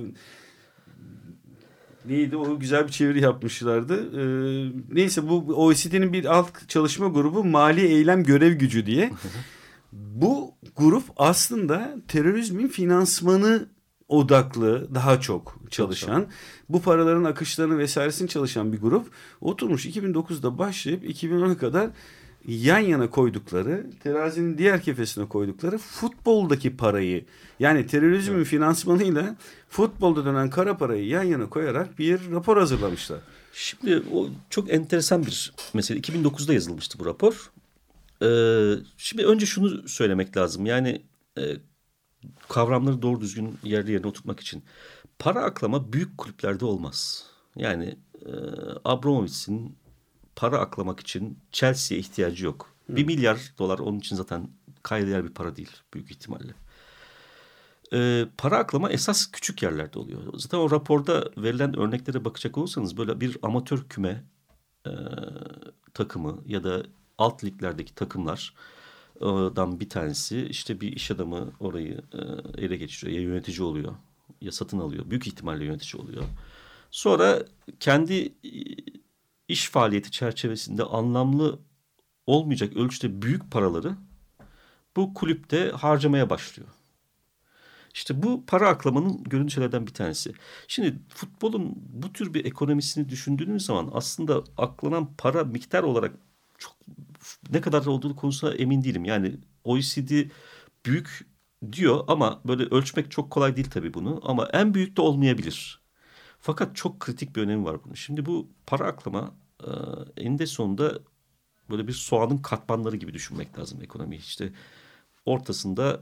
C: neydi? O güzel bir çeviri yapmışlardı. E, neyse bu O E C D'nin bir alt çalışma grubu Mali Eylem Görev Gücü diye. Bu grup aslında terörizmin finansmanı odaklı daha çok çalışan, bu paraların akışlarını vesairesini çalışan bir grup. Oturmuş iki bin dokuzda başlayıp iki bin ona kadar yan yana koydukları, terazinin diğer kefesine koydukları futboldaki parayı, yani terörizmin evet. finansmanıyla futbolda dönen kara parayı yan yana koyarak bir rapor hazırlamışlar.
D: Şimdi o çok enteresan bir mesele. iki bin dokuzda yazılmıştı bu rapor. Ee, şimdi önce şunu söylemek lazım. Yani e, kavramları doğru düzgün yerli yerine oturtmak için. Para aklama büyük kulüplerde olmaz. Yani e, Abramovich'in para aklamak için Chelsea'ye ihtiyacı yok. Hı. Bir milyar dolar onun için zaten kayda değer bir para değil büyük ihtimalle. E, para aklama esas küçük yerlerde oluyor. Zaten o raporda verilen örneklere bakacak olursanız böyle bir amatör küme e, takımı ya da alt liglerdeki takımlardan bir tanesi işte bir iş adamı orayı e, ele geçiriyor. Ya yönetici oluyor ya satın alıyor. Büyük ihtimalle yönetici oluyor. Sonra kendi iş faaliyeti çerçevesinde anlamlı olmayacak ölçüde büyük paraları bu kulüpte harcamaya başlıyor. İşte bu para aklamanın görüntülerden bir tanesi. Şimdi futbolun bu tür bir ekonomisini düşündüğünüz zaman aslında aklanan para miktar olarak çok ne kadar olduğu konusunda emin değilim. Yani O E C D büyük diyor ama böyle ölçmek çok kolay değil tabii bunu. Ama en büyük de olmayabilir. Fakat çok kritik bir önemi var bunun. Şimdi bu para aklama e, eninde sonunda böyle bir soğanın katmanları gibi düşünmek lazım ekonomiyi. İşte ortasında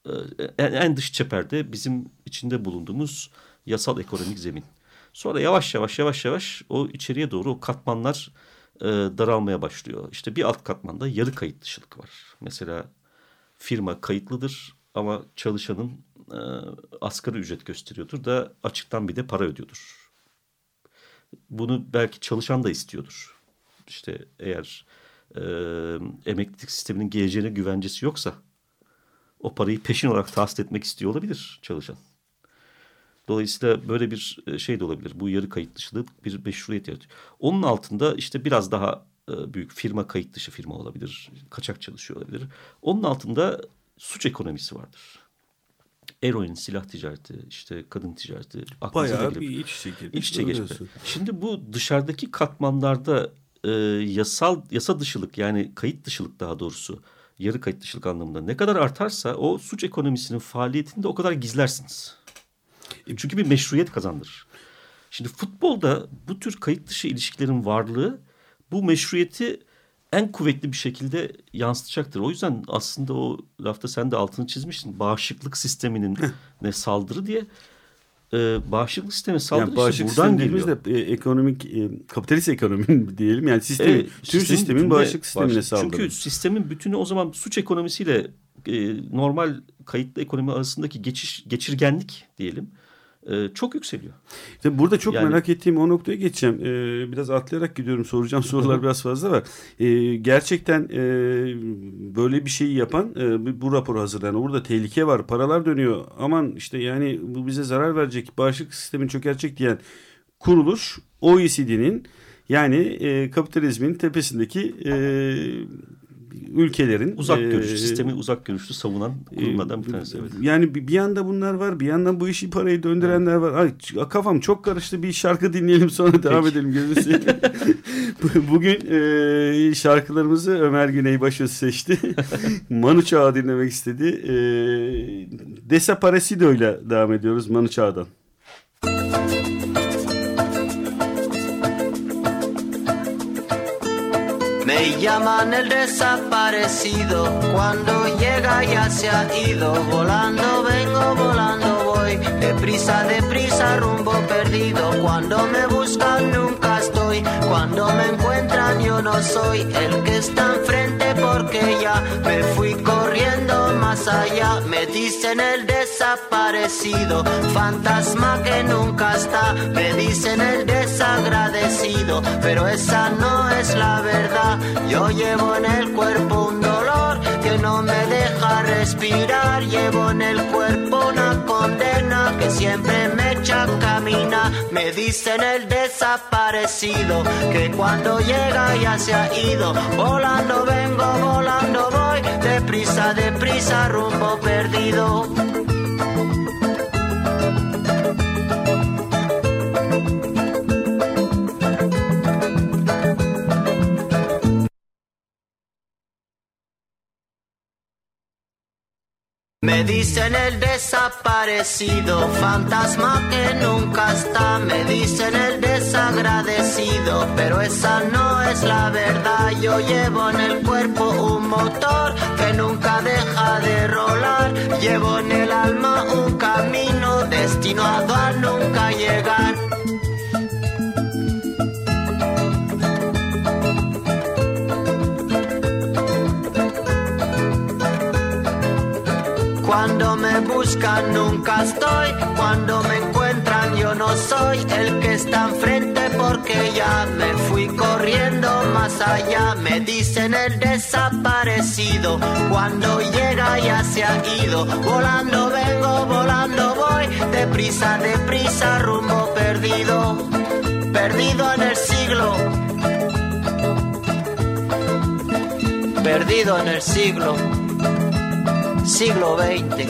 D: en, en dış çeperde bizim içinde bulunduğumuz yasal ekonomik zemin. Sonra yavaş yavaş yavaş yavaş o içeriye doğru o katmanlar e, daralmaya başlıyor. İşte bir alt katmanda yarı kayıt dışılık var. Mesela firma kayıtlıdır ama çalışanın e, asgari ücret gösteriyordur da açıktan bir de para ödüyordur. Bunu belki çalışan da istiyordur. İşte eğer e, emeklilik sisteminin geleceğine güvencesi yoksa o parayı peşin olarak tahsil etmek istiyor olabilir çalışan. Dolayısıyla böyle bir şey de olabilir. Bu yarı kayıt dışılık bir meşruiyet yaratıyor. Onun altında işte biraz daha büyük firma kayıt dışı firma olabilir. Kaçak çalışıyor olabilir. Onun altında suç ekonomisi vardır. Eroin, silah ticareti, işte kadın ticareti.
C: Bayağı bir iç içe girdi.
D: İç içe geçti. Şimdi bu dışarıdaki katmanlarda e, yasal yasa dışılık yani kayıt dışılık daha doğrusu yarı kayıt dışılık anlamında ne kadar artarsa o suç ekonomisinin faaliyetini de o kadar gizlersiniz. Çünkü bir meşruiyet kazandırır. Şimdi futbolda bu tür kayıt dışı ilişkilerin varlığı bu meşruiyeti en kuvvetli bir şekilde yansıtacaktır. O yüzden aslında o lafta sen de altını çizmiştin. Bağışıklık sisteminin ne saldırı diye. Ee, bağışıklık sistemi saldırı
C: yani
D: işte buradan geliyor.
C: De, e, ekonomik, e, kapitalist ekonominin diyelim. Yani sistemi, evet, tüm sistemin, sistemin bağışıklık sistemine saldırı.
D: Çünkü sistemin bütünü o zaman suç ekonomisiyle e, normal kayıtlı ekonomi arasındaki geçiş, geçirgenlik diyelim. Çok yükseliyor.
C: İşte burada çok yani, merak ettiğim o noktaya geçeceğim. Ee, biraz atlayarak gidiyorum. Soracağım sorular biraz fazla var. Ee, gerçekten e, böyle bir şeyi yapan e, bu raporu hazırlayan. Orada tehlike var. Paralar dönüyor. Aman işte yani bu bize zarar verecek. Bağışıklık sistemini çökertecek diyen kuruluş O E C D'nin yani e, kapitalizmin tepesindeki e, ülkelerin
D: uzak görüşlü e, sistemi uzak görüşlü savunan kurumlardan bir tanesi. Evet.
C: Yani bir yanda bunlar var, bir yandan bu işi parayı döndürenler var. Ay kafam çok karıştı. Bir şarkı dinleyelim sonra Peki. devam edelim gözünüzü. Bugün e, şarkılarımızı Ömer Güney Başöz seçti. Manu Chao dinlemek istedi. E, Desaparecido ile devam ediyoruz Manu Chao'dan.
A: Me llaman el desaparecido, cuando llega ya se ha ido, volando vengo, volando voy, deprisa, deprisa, rumbo perdido, cuando me buscan nunca estoy, cuando me encuentran yo no soy el que está enfrente porque ya me fui corriendo más allá, me dicen el desaparecido, fantasma que nunca está, me dicen el desagradecido, pero esa no es la verdad. Yo llevo en el cuerpo un dolor que no me deja respirar. Llevo en el cuerpo una condena que siempre me echa a caminar. Me dicen el desaparecido que cuando llega ya se ha ido. Volando vengo, volando voy, deprisa, deprisa, rumbo perdido. Me dicen el desaparecido, fantasma que nunca está. Me dicen el desagradecido, pero esa no es la verdad. Yo llevo en el cuerpo un motor que nunca deja de rolar. Llevo en el alma un camino destinado a nunca llegar. Cuando me buscan nunca estoy, cuando me encuentran yo no soy el que está enfrente porque ya me fui corriendo más allá. Me dicen el desaparecido, cuando llega ya se ha ido. Volando vengo, volando voy, deprisa, deprisa, rumbo perdido, perdido en el siglo, perdido en el siglo. Siglo veinte.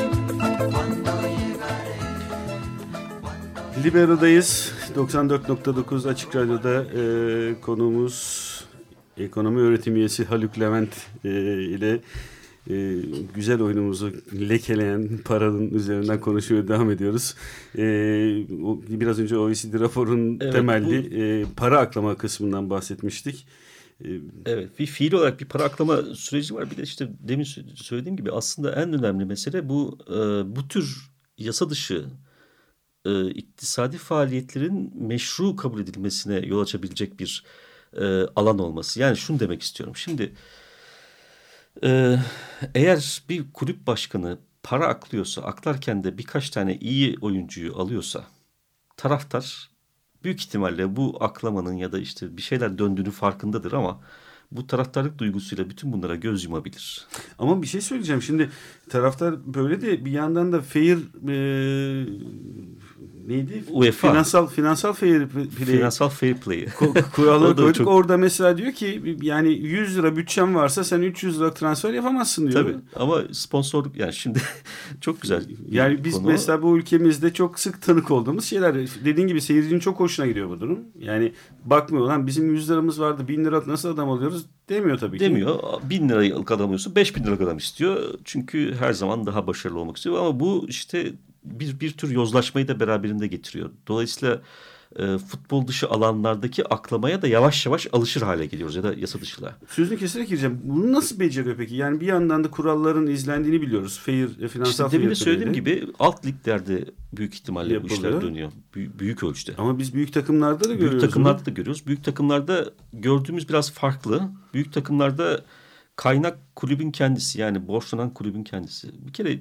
C: Libero'dayız. doksan dört nokta dokuz Açık Radyo'da e, konuğumuz ekonomi öğretim üyesi Haluk Levent e, ile e, güzel oyunumuzu lekeleyen paranın üzerinden konuşuyor devam ediyoruz. E, o, biraz önce O E C D raporunun evet, temelli bu... e, para aklama kısmından bahsetmiştik.
D: Evet, bir fiil olarak bir para aklama süreci var. Bir de işte demin söylediğim gibi aslında en önemli mesele bu e, bu tür yasa dışı e, iktisadi faaliyetlerin meşru kabul edilmesine yol açabilecek bir e, alan olması. Yani şunu demek istiyorum. Şimdi e, eğer bir kulüp başkanı para aklıyorsa, aklarken de birkaç tane iyi oyuncuyu alıyorsa, taraftar büyük ihtimalle bu aklamanın ya da işte bir şeyler döndüğünü farkındadır ama bu taraftarlık duygusuyla bütün bunlara göz yumabilir.
C: Ama bir şey söyleyeceğim. Şimdi taraftar böyle de bir yandan da fair e, neydi?
D: UEFA.
C: Finansal finansal fair play.
D: Finansal fair play.
C: Kuralları koyduk.
D: Çok...
C: Orada mesela diyor ki yani yüz lira bütçem varsa sen üç yüz lira transfer yapamazsın diyor.
D: Tabii ama sponsorluk yani şimdi çok güzel.
C: Yani biz konu. Mesela bu ülkemizde çok sık tanık olduğumuz şeyler. Dediğin gibi seyircinin çok hoşuna gidiyor bu durum. Yani bakmıyor lan bizim yüz liramız vardı bin lira nasıl adam alıyoruz demiyor tabii ki.
D: Demiyor. Bin liralık adam alıyorsa beş bin liralık adam istiyor. Çünkü her zaman daha başarılı olmak istiyor. Ama bu işte bir bir tür yozlaşmayı da beraberinde getiriyor. Dolayısıyla e, futbol dışı alanlardaki aklamaya da yavaş yavaş alışır hale geliyoruz ya da yasa dışılığa.
C: Sözünü keserek gireceğim. Bunu nasıl beceriyor peki? Yani bir yandan da kuralların izlendiğini biliyoruz. Fair, finansal
D: işte demin de söylediğim gibi alt liglerde büyük ihtimalle yapılıyor. Bu işler dönüyor. Büyük, büyük ölçüde.
C: Ama biz büyük takımlarda da görüyoruz.
D: Büyük takımlarda da görüyoruz. Büyük takımlarda gördüğümüz biraz farklı. Büyük takımlarda kaynak kulübün kendisi, yani borçlanan kulübün kendisi. Bir kere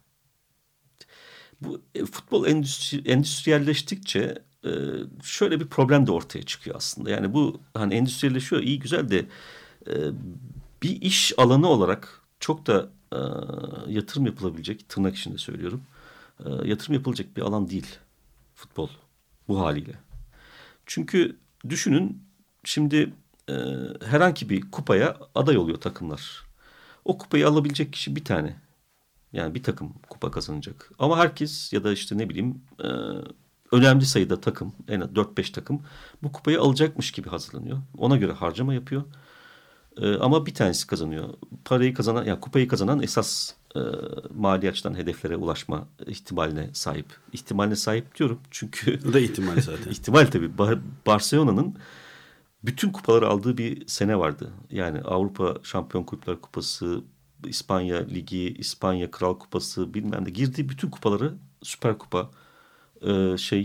D: bu e, futbol endüstri, endüstriyelleştikçe e, şöyle bir problem de ortaya çıkıyor aslında. Yani bu hani endüstriyelleşiyor iyi güzel de e, bir iş alanı olarak çok da e, yatırım yapılabilecek, tırnak içinde söylüyorum, e, yatırım yapılacak bir alan değil futbol bu haliyle. Çünkü düşünün şimdi e, herhangi bir kupaya aday oluyor takımlar. O kupayı alabilecek kişi bir tane. Yani bir takım kupa kazanacak. Ama herkes ya da işte ne bileyim e, önemli sayıda takım, en az dört beş takım bu kupayı alacakmış gibi hazırlanıyor. Ona göre harcama yapıyor. E, ama bir tanesi kazanıyor. Parayı kazanan, yani kupayı kazanan esas e, mali açıdan hedeflere ulaşma ihtimaline sahip. İhtimaline sahip diyorum çünkü...
C: Bu da ihtimal zaten.
D: ihtimal tabii. Bar- Barcelona'nın bütün kupaları aldığı bir sene vardı. Yani Avrupa Şampiyon Kulüpler Kupası, İspanya Ligi, İspanya Kral Kupası bilmem ne girdiği bütün kupaları, Süper Kupa, e, şey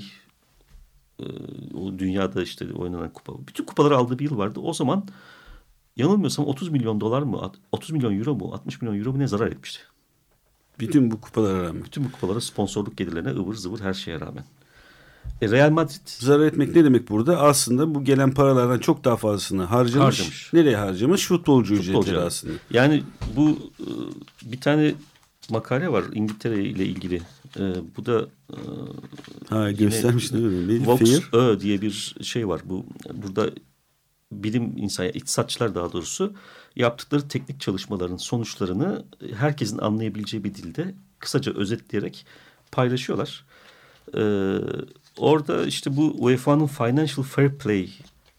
D: e, o dünyada işte oynanan kupa. Bütün kupaları aldığı bir yıl vardı. O zaman yanılmıyorsam otuz milyon dolar mı, otuz milyon euro mu, altmış milyon euro mu ne zarar etmişti.
C: Bütün bu kupalara rağmen.
D: Bütün bu kupalara, sponsorluk gelirlerine, ıvır zıvır her şeye rağmen. E Real Madrid...
C: Zarar etmek ne demek burada? Aslında bu gelen paralardan çok daha fazlasını harcamış. harcamış. Nereye harcamış? Futbolcu, Futbolcu ücretleri aslında.
D: Yani bu bir tane makale var İngiltere ile ilgili. Bu da
C: ha, göstermiş değil mi?
D: Vox Ö diye bir şey var. Bu burada bilim insanı, iktisatçılar daha doğrusu yaptıkları teknik çalışmaların sonuçlarını herkesin anlayabileceği bir dilde kısaca özetleyerek paylaşıyorlar. Ee, orada işte bu U E F A'nın Financial Fair Play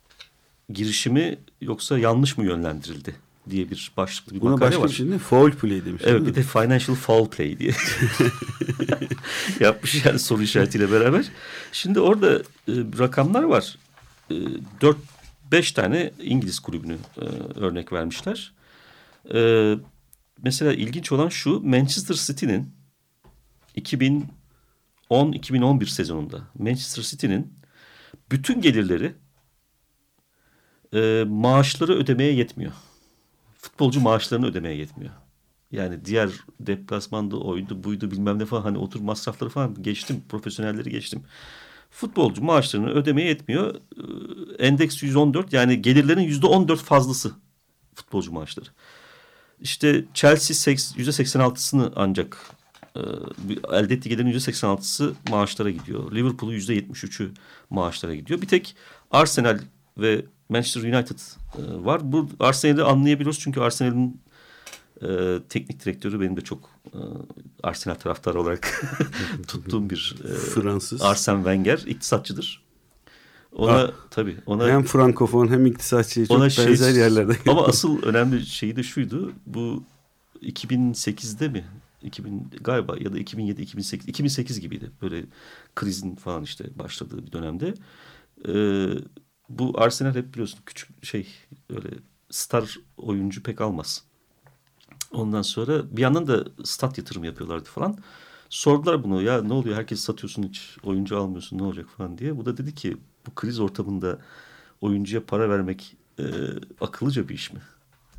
D: girişimi yoksa yanlış mı yönlendirildi diye bir başlıklı bir
C: buna
D: makale
C: var.
D: Buna
C: başka bir şey ne? Foul play demiş.
D: Evet, bir de Financial Foul Play diye yapmış yani soru işaretiyle beraber. Şimdi orada e, rakamlar var. E, dört beş tane İngiliz kulübünü e, örnek vermişler. E, mesela ilginç olan şu, Manchester City'nin iki bin on iki bin on bir sezonunda Manchester City'nin bütün gelirleri e, maaşları ödemeye yetmiyor. Futbolcu maaşlarını ödemeye yetmiyor. Yani diğer deplasmanda oydu buydu bilmem ne falan, hani otur masrafları falan geçtim, profesyonelleri geçtim. Futbolcu maaşlarını ödemeye yetmiyor. Endeks yüz on dört, yani gelirlerin yüzde on dört fazlası futbolcu maaşları. İşte Chelsea yüzde seksen altısını ancak e, elde ettiği gelirin yüzde seksen altısı maaşlara gidiyor. Liverpool'un yüzde yetmiş üçü maaşlara gidiyor. Bir tek Arsenal ve Manchester United e, var. Bu Arsenal'i anlayabiliyoruz çünkü Arsenal'in e, teknik direktörü benim de çok e, Arsenal taraftarı olarak tuttuğum bir e,
C: Fransız
D: Arsene Wenger, iktisatçıdır. Ona ah, tabii ona
C: hem frankofon hem iktisatçı çok benzer şey, yerlerde.
D: Ama asıl önemli şeyi de şuydu. Bu iki bin sekizde mi? iki bin galiba ya da iki bin yedi iki bin sekiz iki bin sekiz gibiydi. Böyle krizin falan işte başladığı bir dönemde. Ee, bu Arsenal hep biliyorsun küçük şey öyle star oyuncu pek almaz. Ondan sonra bir yandan da stat yatırım yapıyorlardı falan. Sordular bunu, ya ne oluyor, herkes satıyorsun, hiç oyuncu almıyorsun, ne olacak falan diye. Bu da dedi ki bu kriz ortamında oyuncuya para vermek e, akıllıca bir iş mi?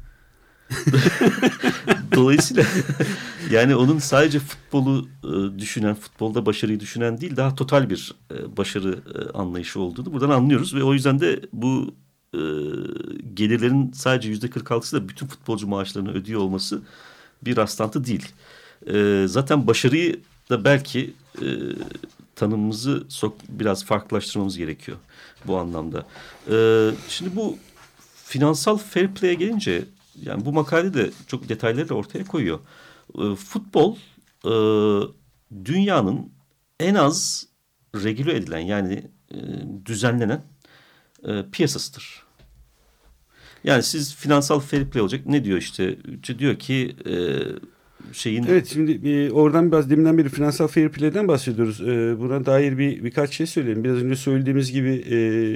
D: Dolayısıyla yani onun sadece futbolu e, düşünen, futbolda başarıyı düşünen değil, daha total bir e, başarı e, anlayışı olduğunu buradan anlıyoruz. Ve o yüzden de bu e, gelirlerin sadece yüzde kırk altısı da bütün futbolcu maaşlarını ödüyor olması bir rastlantı değil. E, zaten başarıyı da belki e, tanımımızı sok, biraz farklılaştırmamız gerekiyor bu anlamda. E, şimdi bu finansal fair play'e gelince, yani bu makale de çok detayları da ortaya koyuyor. E, futbol e, dünyanın en az regüle edilen, yani e, düzenlenen e, piyasasıdır. Yani siz finansal fair play olacak, ne diyor işte? işte diyor ki e, şeyin...
C: Evet, şimdi e, oradan biraz deminden beri finansal fair play'den bahsediyoruz. E, buna dair bir birkaç şey söyleyelim. Biraz önce söylediğimiz gibi e,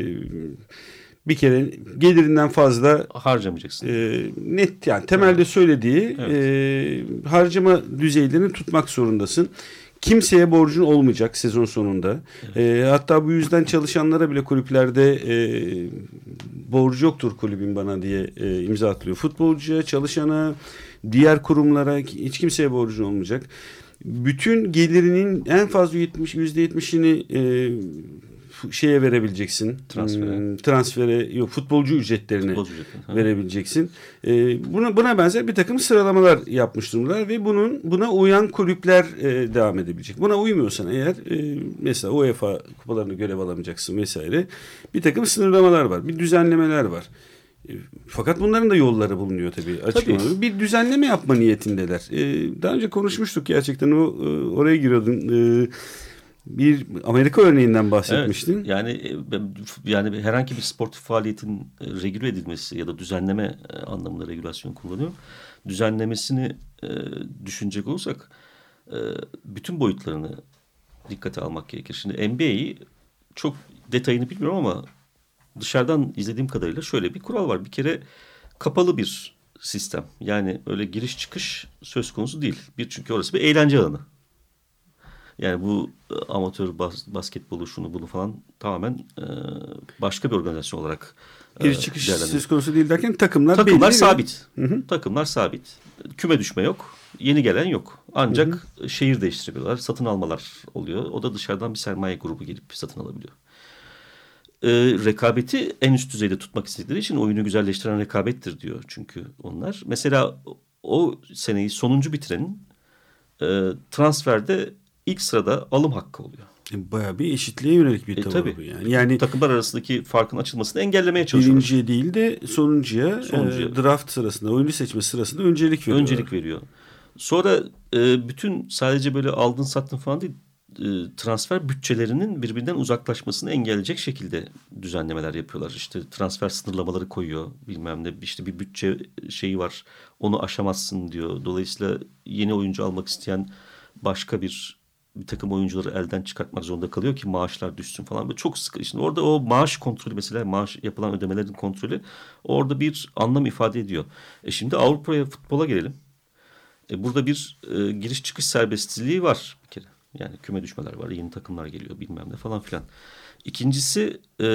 C: bir kere gelirinden fazla
D: harcamayacaksın.
C: E, net, yani temelde evet. söylediği evet. e, harcama düzeylerini tutmak zorundasın. Kimseye borcun olmayacak sezon sonunda. Evet. E, hatta bu yüzden çalışanlara bile kulüplerde e, borcu yoktur kulübün bana diye e, imza atılıyor. Futbolcuya, çalışana, diğer kurumlara hiç kimseye borcun olmayacak. Bütün gelirinin en fazla yetmiş yüzde yetmişini e, şeye verebileceksin.
D: Transfere.
C: Hmm, transfere yok, futbolcu ücretlerine
D: futbolcu ücretleri,
C: verebileceksin. Ee, buna buna benzer bir takım sıralamalar yapmış durumlar ve bunun buna uyan kulüpler e, devam edebilecek. Buna uymuyorsan eğer e, mesela UEFA kupalarını görev alamayacaksın vesaire. Bir takım sınırlamalar var, bir düzenlemeler var. E, fakat bunların da yolları bulunuyor tabii, açıklamaları. Bir düzenleme yapma niyetindeler. E, daha önce konuşmuştuk gerçekten, o e, oraya giriyordun. E, Bir Amerika örneğinden bahsetmiştin.
D: Evet, yani yani herhangi bir sportif faaliyetin regüle edilmesi ya da düzenleme anlamında regülasyon kullanıyor. Düzenlemesini e, düşünecek olursak e, bütün boyutlarını dikkate almak gerekir. Şimdi N B A'yi çok detayını bilmiyorum ama dışarıdan izlediğim kadarıyla şöyle bir kural var. Bir kere kapalı bir sistem. Yani öyle giriş çıkış söz konusu değil. Bir, çünkü orası bir eğlence alanı. Yani bu amatör bas, basketbolu, şunu bunu falan tamamen e, başka bir organizasyon olarak
C: e, giriş çıkış söz konusu değil derken takımlar
D: takımlar
C: belli,
D: sabit.
C: Hı hı.
D: Takımlar sabit. Küme düşme yok. Yeni gelen yok. Ancak hı hı. şehir değiştiriyorlar. Satın almalar oluyor. O da dışarıdan bir sermaye grubu gelip satın alabiliyor. E, rekabeti en üst düzeyde tutmak istedikleri için oyunu güzelleştiren rekabettir diyor çünkü onlar. Mesela o seneyi sonuncu bitirenin e, transferde İlk sırada alım hakkı oluyor.
C: Bayağı bir eşitliğe yönelik bir tavır
D: e,
C: bu yani. Yani
D: takımlar arasındaki farkın açılmasını engellemeye çalışıyorlar.
C: Birinciye değil de sonuncuya, sonuncuya. E, draft sırasında, oyuncu seçme sırasında öncelik veriyor.
D: Öncelik veriyor. Sonra e, bütün sadece böyle aldın sattın falan değil, e, transfer bütçelerinin birbirinden uzaklaşmasını engelleyecek şekilde düzenlemeler yapıyorlar. İşte transfer sınırlamaları koyuyor, bilmem ne, işte bir bütçe şeyi var, onu aşamazsın diyor. Dolayısıyla yeni oyuncu almak isteyen başka bir bir takım oyuncuları elden çıkartmak zorunda kalıyor ki maaşlar düşsün falan. Böyle çok sıkı. Şimdi orada o maaş kontrolü, mesela maaş yapılan ödemelerin kontrolü orada bir anlam ifade ediyor. E şimdi Avrupa'ya, futbola gelelim. E burada bir e, giriş çıkış serbestliği var bir kere. Yani küme düşmeler var, yeni takımlar geliyor, bilmem ne falan filan. İkincisi e,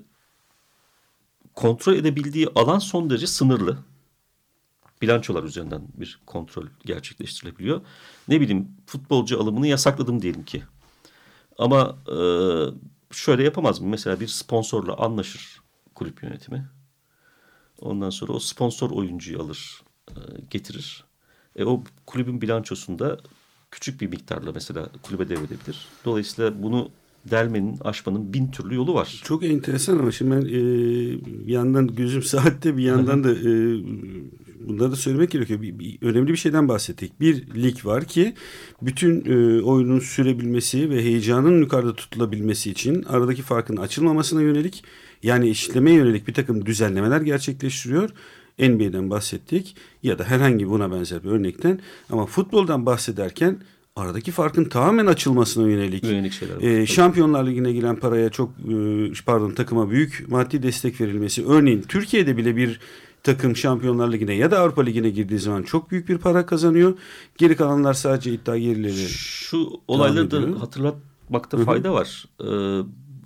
D: kontrol edebildiği alan son derece sınırlı. Bilançolar üzerinden bir kontrol gerçekleştirilebiliyor. Ne bileyim, futbolcu alımını yasakladım diyelim ki. Ama e, şöyle yapamaz mı? Mesela bir sponsorla anlaşır kulüp yönetimi. Ondan sonra o sponsor oyuncuyu alır, e, getirir. E, o kulübün bilançosunda küçük bir miktarla mesela kulübe devredebilir. Dolayısıyla bunu delmenin, aşmanın bin türlü yolu var.
C: Çok enteresan ama şimdi ben e, bir yandan gözüm saatte, bir yandan da e, bunları da söylemek gerekiyor. Bir, bir, önemli bir şeyden bahsettik. Bir lig var ki bütün e, oyunun sürebilmesi ve heyecanın yukarıda tutulabilmesi için aradaki farkın açılmamasına yönelik, yani eşitlemeye yönelik bir takım düzenlemeler gerçekleştiriyor. N B A'den bahsettik ya da herhangi buna benzer bir örnekten, ama futboldan bahsederken aradaki farkın tamamen açılmasına yönelik.
D: Yönelik şeyler var.
C: E, Şampiyonlar Ligi'ne giren paraya çok e, pardon takıma büyük maddi destek verilmesi. Örneğin Türkiye'de bile bir takım Şampiyonlar Ligi'ne ya da Avrupa Ligi'ne girdiği zaman çok büyük bir para kazanıyor. Geri kalanlar sadece iddia gelirleri.
D: Şu olayları da hatırlatmakta Hı-hı. fayda var. Ee,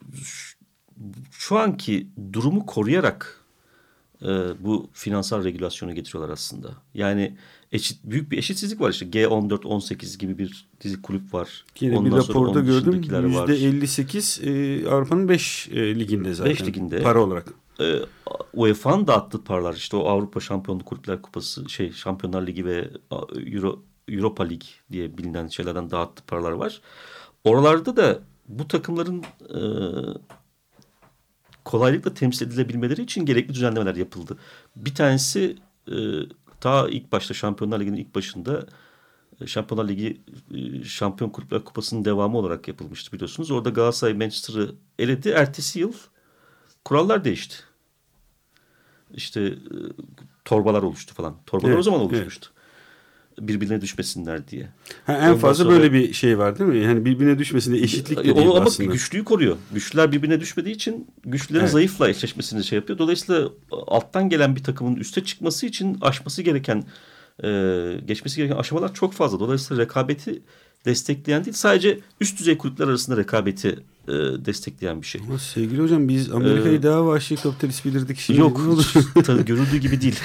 D: şu anki durumu koruyarak e, bu finansal regülasyonu getiriyorlar aslında. Yani eşit, büyük bir eşitsizlik var işte. G on dört on sekiz gibi bir dizi kulüp var.
C: Yine bir raporda gördüm. yüzde elli sekiz e, Avrupa'nın beş e, liginde zaten. beş liginde. Para olarak.
D: E, U E F A'nın dağıttığı paralar işte o Avrupa Şampiyonluk Kulüpler Kupası, şey Şampiyonlar Ligi ve Euro, Europa Lig diye bilinen şeylerden dağıttığı paralar var. Oralarda da bu takımların e, kolaylıkla temsil edilebilmeleri için gerekli düzenlemeler yapıldı. Bir tanesi e, ta ilk başta Şampiyonlar Ligi'nin ilk başında Şampiyonlar Ligi Şampiyon Kulüpler Kupası'nın devamı olarak yapılmıştı biliyorsunuz. Orada Galatasaray Manchester'ı eledi. Ertesi yıl kurallar değişti. İşte e, torbalar oluştu falan. Torbalar evet, o zaman oluşmuştu. Evet. Birbirine düşmesinler diye.
C: Ha, en Ondan fazla sonra, böyle bir şey var değil mi? Yani birbirine düşmesinde eşitlik de değil
D: ama
C: aslında.
D: Güçlüyü koruyor. Güçlüler birbirine düşmediği için güçlülerin evet. zayıfla eşleşmesini şey yapıyor. Dolayısıyla alttan gelen bir takımın üste çıkması için aşması gereken, e, geçmesi gereken aşamalar çok fazla. Dolayısıyla rekabeti destekleyen değil, sadece üst düzey kulüpler arasında rekabeti e, destekleyen bir şey.
C: Ama sevgili hocam biz Amerika'yı ee, daha vahşi kapitalist bilirdik. Şimdi
D: yok, tabii görüldüğü gibi değil.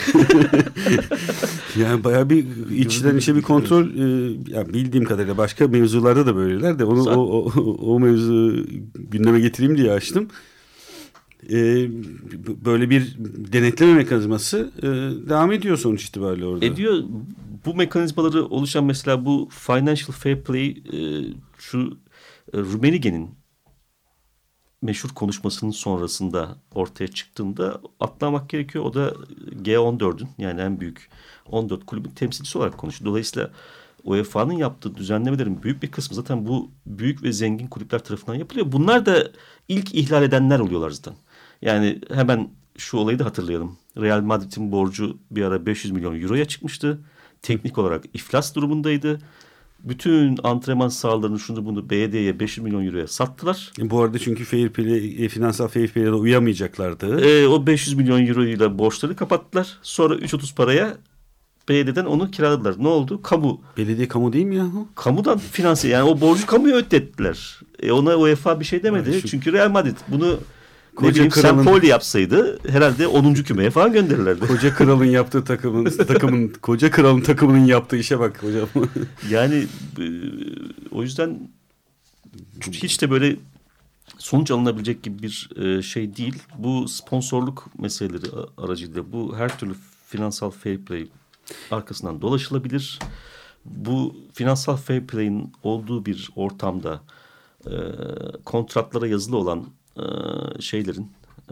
C: Yani bayağı bir içten içe bir kontrol, e, yani bildiğim kadarıyla başka mevzularda da böyleler de onu Zaten... o, o, o mevzu gündeme getireyim diye açtım. Ee, böyle bir denetleme mekanizması e, devam ediyor sonuç itibariyle orada.
D: Ediyor. Bu mekanizmaları oluşan mesela bu Financial Fair Play e, şu e, Rummenigge'nin meşhur konuşmasının sonrasında ortaya çıktığında atlamak gerekiyor. O da G on dördün yani en büyük on dört kulübün temsilcisi olarak konuştu. Dolayısıyla U E F A'nın yaptığı düzenlemelerin büyük bir kısmı zaten bu büyük ve zengin kulüpler tarafından yapılıyor. Bunlar da ilk ihlal edenler oluyorlar zaten. Yani hemen şu olayı da hatırlayalım. Real Madrid'in borcu bir ara beş yüz milyon euroya çıkmıştı. Teknik olarak iflas durumundaydı. Bütün antrenman sahalarını şunu bunu B D Y'ye beş yüz milyon euroya sattılar.
C: E bu arada çünkü fair play, e, finansal fair play'e uyamayacaklardı.
D: E, o beş yüz milyon euroyla borçları kapattılar. Sonra üç otuz paraya belediyeden onu kiraladılar. Ne oldu? Kamu.
C: Belediye kamu değil mi ya?
D: Kamudan finanse yani o borcu kamuya ödettiler. E ona U E F A bir şey demedi. Şu... Çünkü Real Madrid bunu Koca bileyim, kralın... Sempoli yapsaydı herhalde onuncu kümeye falan gönderirlerdi.
C: Koca kralın yaptığı takımın takımın koca kralın takımının yaptığı işe bak hocam.
D: Yani e, o yüzden hiç de böyle sonuç alınabilecek gibi bir e, şey değil. Bu sponsorluk meseleleri aracılığıyla bu her türlü finansal fair play arkasından dolaşılabilir. Bu finansal fair play'in olduğu bir ortamda e, kontratlara yazılı olan şeylerin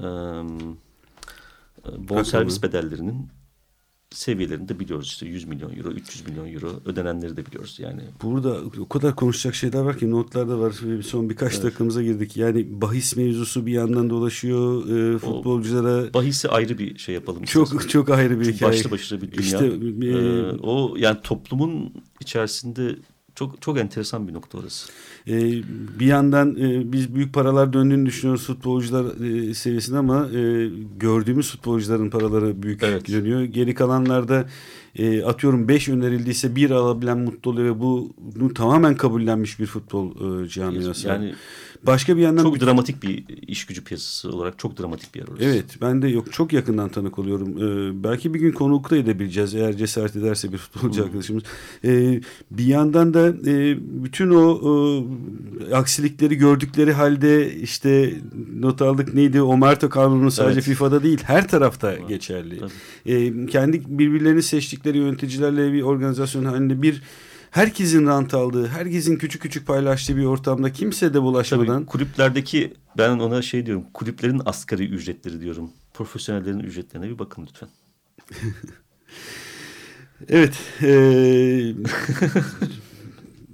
D: bonservis bedellerinin seviyelerini de biliyoruz. İşte yüz milyon euro, üç yüz milyon euro ödenenleri de biliyoruz. Yani
C: burada o kadar konuşacak şeyler var ki notlarda var. Son birkaç evet. dakikamıza girdik. Yani bahis mevzusu bir yandan dolaşıyor. E, futbolculara
D: o bahisi ayrı bir şey yapalım.
C: Çok istersen. Çok ayrı bir
D: Çünkü
C: hikaye.
D: Başlı başına bir dünya. İşte, e, ee, o yani toplumun içerisinde çok çok enteresan bir nokta orası.
C: Ee, bir yandan e, biz büyük paralar döndüğünü düşünüyoruz futbolcular e, seviyesinde ama e, gördüğümüz futbolcuların paraları büyük evet. dönüyor. Geri kalanlarda e, atıyorum beş önerildiyse bir alabilen mutlu oluyor ve bu, bu tamamen kabullenmiş bir futbol e, camiası.
D: Yani
C: başka bir yandan
D: çok bir, dramatik bir iş gücü piyasası olarak çok dramatik bir yer orası.
C: Evet, ben de yok çok yakından tanık oluyorum. Ee, belki bir gün konuk da edebileceğiz eğer cesaret ederse bir futbolcu hmm. arkadaşımız. Ee, bir yandan da e, bütün o e, aksilikleri gördükleri halde işte not aldık neydi? Omerta kanunu sadece evet. FIFA'da değil her tarafta evet. geçerli. Ee, kendi birbirlerini seçtikleri yöneticilerle bir organizasyon halinde bir herkesin rant aldığı, herkesin küçük küçük paylaştığı bir ortamda kimse de bulaşmadan.
D: Tabii, kulüplerdeki ben ona şey diyorum, kulüplerin asgari ücretleri diyorum. Profesyonellerin ücretlerine bir bakın lütfen.
C: Evet. E,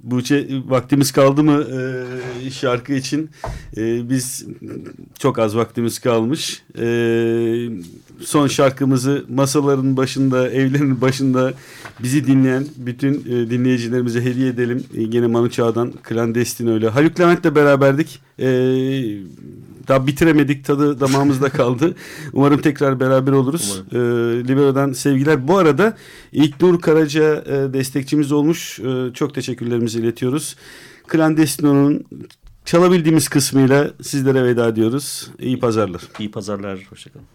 C: Buğçe, vaktimiz kaldı mı e, şarkı için? E, biz çok az vaktimiz kalmış. E, son şarkımızı masaların başında, evlerin başında bizi dinleyen bütün e, dinleyicilerimize hediye edelim. E, gene Manu Çağ'dan Clandestino öyle. Haluk Levent'le beraberdik. E, daha bitiremedik, tadı damağımızda kaldı. Umarım tekrar beraber oluruz. E, Libero'dan sevgiler. Bu arada İlknur Karaca e, destekçimiz olmuş. E, çok teşekkürlerimizi iletiyoruz. Clandestino'nun çalabildiğimiz kısmıyla sizlere veda ediyoruz. İyi pazarlar.
D: İyi pazarlar. Hoşçakalın.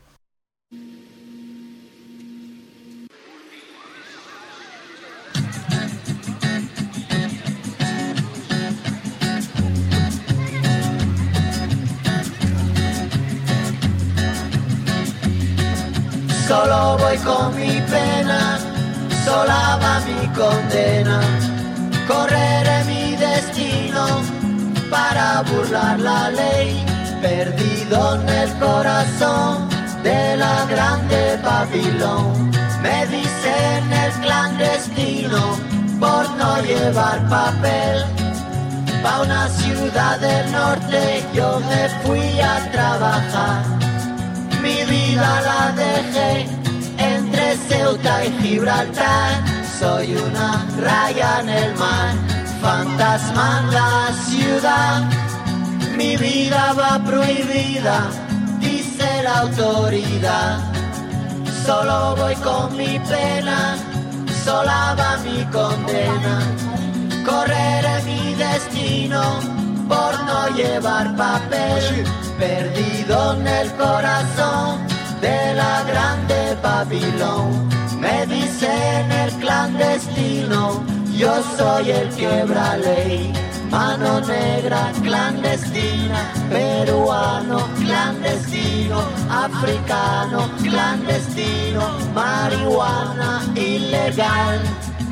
A: Solo voy con mi pena, sola va mi condena. Correré mi destino para burlar la ley, perdido en el corazón de la grande Babilón. Me dicen el clandestino por no llevar papel. Pa' una ciudad del norte yo me fui a trabajar. Mi vida la dejé entre Ceuta y Gibraltar. Soy una raya en el mar, fantasma en la ciudad. Mi vida va prohibida, dice la autoridad. Solo voy con mi pena, sola va mi condena. Correré mi destino por no llevar papel, perdido en el corazón de la grande Babilón. Me dicen el clandestino, yo soy el quebra ley. Mano negra clandestina, peruano clandestino, africano clandestino, marihuana ilegal.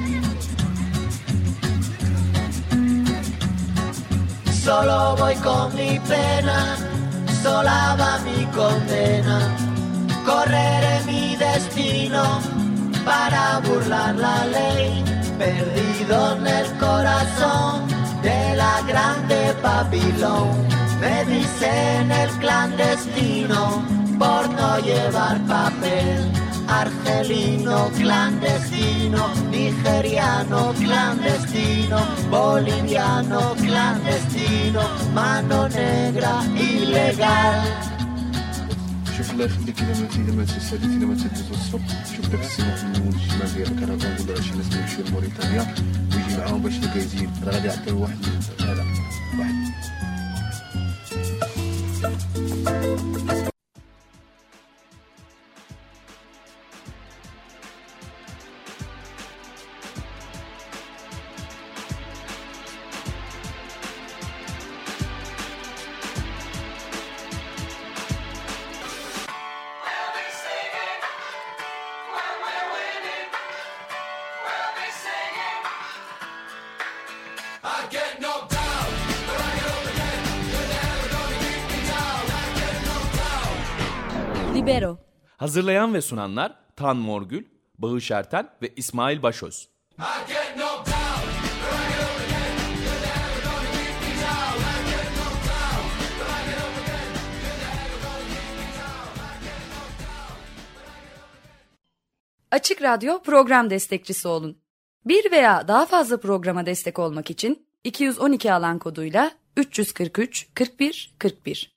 A: Solo voy con mi pena, sola va mi condena. Correré mi destino para burlar la ley, perdido en el corazón de la grande Babilón. Me dicen el clandestino por no llevar papel. Argelino clandestino, nigeriano clandestino, boliviano clandestino, mano negra ilegal.
F: شوف الله يخليك الا ما الا ما تسالي الا ما تدوز الصبح شوف داك السيمون من الشمال ديال الكرفان ولا شي ناس يمشيو لموريتانيا ويجي معاهم باش الكايزين راه غادي يعطيو واحد هذا واحد.
G: Libero.
B: Hazırlayan ve sunanlar Tan Morgül, Bağış Erten ve İsmail Başöz.
G: Açık Radyo program destekçisi olun. Bir veya daha fazla programa destek olmak için iki yüz on iki alan koduyla üç yüz kırk üç kırk bir kırk bir